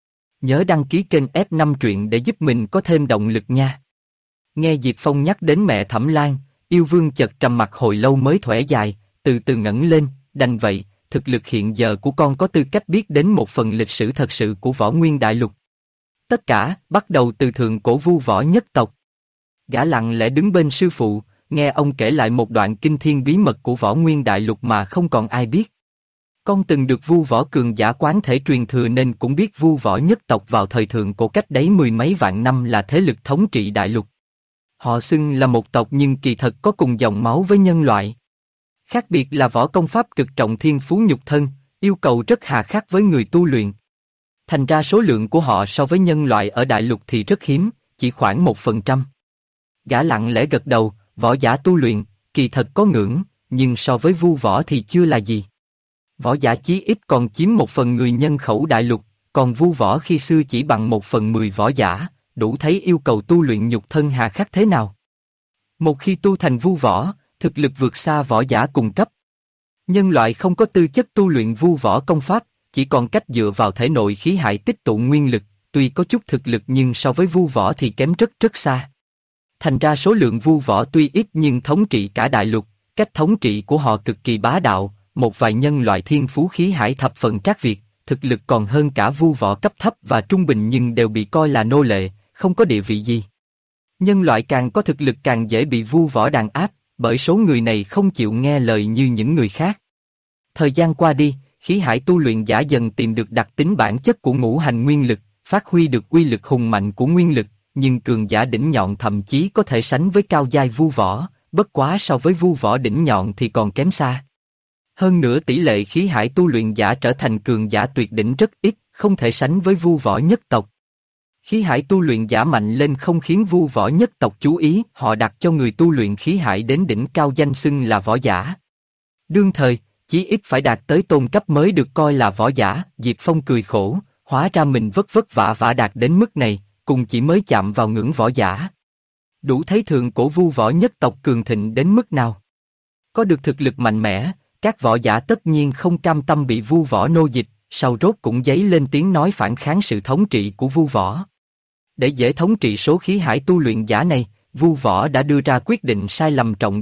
Speaker 1: Nhớ đăng ký kênh F5 truyện để giúp mình có thêm động lực nha. Nghe Diệp Phong nhắc đến mẹ Thẩm Lan, yêu vương chợt trầm mặc hồi lâu mới thở dài, từ từ ngẩng lên, đành vậy, thực lực hiện giờ của con có tư cách biết đến một phần lịch sử thật sự của Võ Nguyên Đại Lục. Tất cả, bắt đầu từ thượng cổ Vu Võ nhất tộc. Gã lặng lẽ đứng bên sư phụ, nghe ông kể lại một đoạn kinh thiên bí mật của Võ Nguyên Đại Lục mà không còn ai biết. Con từng được Vu Võ cường giả quán thể truyền thừa nên cũng biết Vu Võ nhất tộc vào thời thượng cổ cách đấy mười mấy vạn năm là thế lực thống trị đại lục. Họ xưng là một tộc nhưng kỳ thật có cùng dòng máu với nhân loại. Khác biệt là võ công pháp cực trọng thiên phú nhục thân, yêu cầu rất hà khắc với người tu luyện. Thành ra số lượng của họ so với nhân loại ở đại lục thì rất hiếm, chỉ khoảng 1%. Gã lặng lẽ gật đầu, võ giả tu luyện, kỳ thật có ngưỡng, nhưng so với Vu Võ thì chưa là gì. Võ giả chí ít còn chiếm 1/10 người nhân khẩu đại lục, còn Vu Võ khi xưa chỉ bằng 1/10 võ giả, đủ thấy yêu cầu tu luyện nhục thân hà khắc thế nào. Một khi tu thành Vu Võ, thực lực vượt xa võ giả cùng cấp. Nhân loại không có tư chất tu luyện Vu Võ công pháp, chỉ còn cách dựa vào thể nội khí hải tích tụ nguyên lực, tuy có chút thực lực nhưng so với Vu Võ thì kém rất rất xa. Thành ra số lượng Vu Võ tuy ít nhưng thống trị cả đại lục, cách thống trị của họ cực kỳ bá đạo, một vài nhân loại thiên phú khí hải thập phần trác việt, thực lực còn hơn cả Vu Võ cấp thấp và trung bình nhưng đều bị coi là nô lệ, không có địa vị gì. Nhân loại càng có thực lực càng dễ bị Vu Võ đàn áp, bởi số người này không chịu nghe lời như những người khác. Thời gian qua đi, khí hải tu luyện giả dần tìm được đặc tính bản chất của ngũ hành nguyên lực, phát huy được uy lực hùng mạnh của nguyên lực, nhưng cường giả đỉnh nhọn thậm chí có thể sánh với cao giai Vu Võ, bất quá so với Vu Võ đỉnh nhọn thì còn kém xa. Hơn nữa tỷ lệ khí hải tu luyện giả trở thành cường giả tuyệt đỉnh rất ít, không thể sánh với Vu Võ nhất tộc. Khí hải tu luyện giả mạnh lên không khiến Vu Võ nhất tộc chú ý, họ đặt cho người tu luyện khí hải đến đỉnh cao danh xưng là võ giả. Đương thời, chí ít phải đạt tới tôn cấp mới được coi là võ giả. Diệp Phong cười khổ, hóa ra mình vất vả đạt đến mức này, cùng chỉ mới chạm vào ngưỡng võ giả. Đủ thấy thượng cổ Vu Võ nhất tộc cường thịnh đến mức nào. Có được thực lực mạnh mẽ, các võ giả tất nhiên không cam tâm bị Vu Võ nô dịch, sau rốt cũng dấy lên tiếng nói phản kháng sự thống trị của Vu Võ. Để dễ thống trị số khí hải tu luyện giả này, Vu Võ đã đưa ra quyết định sai lầm trọng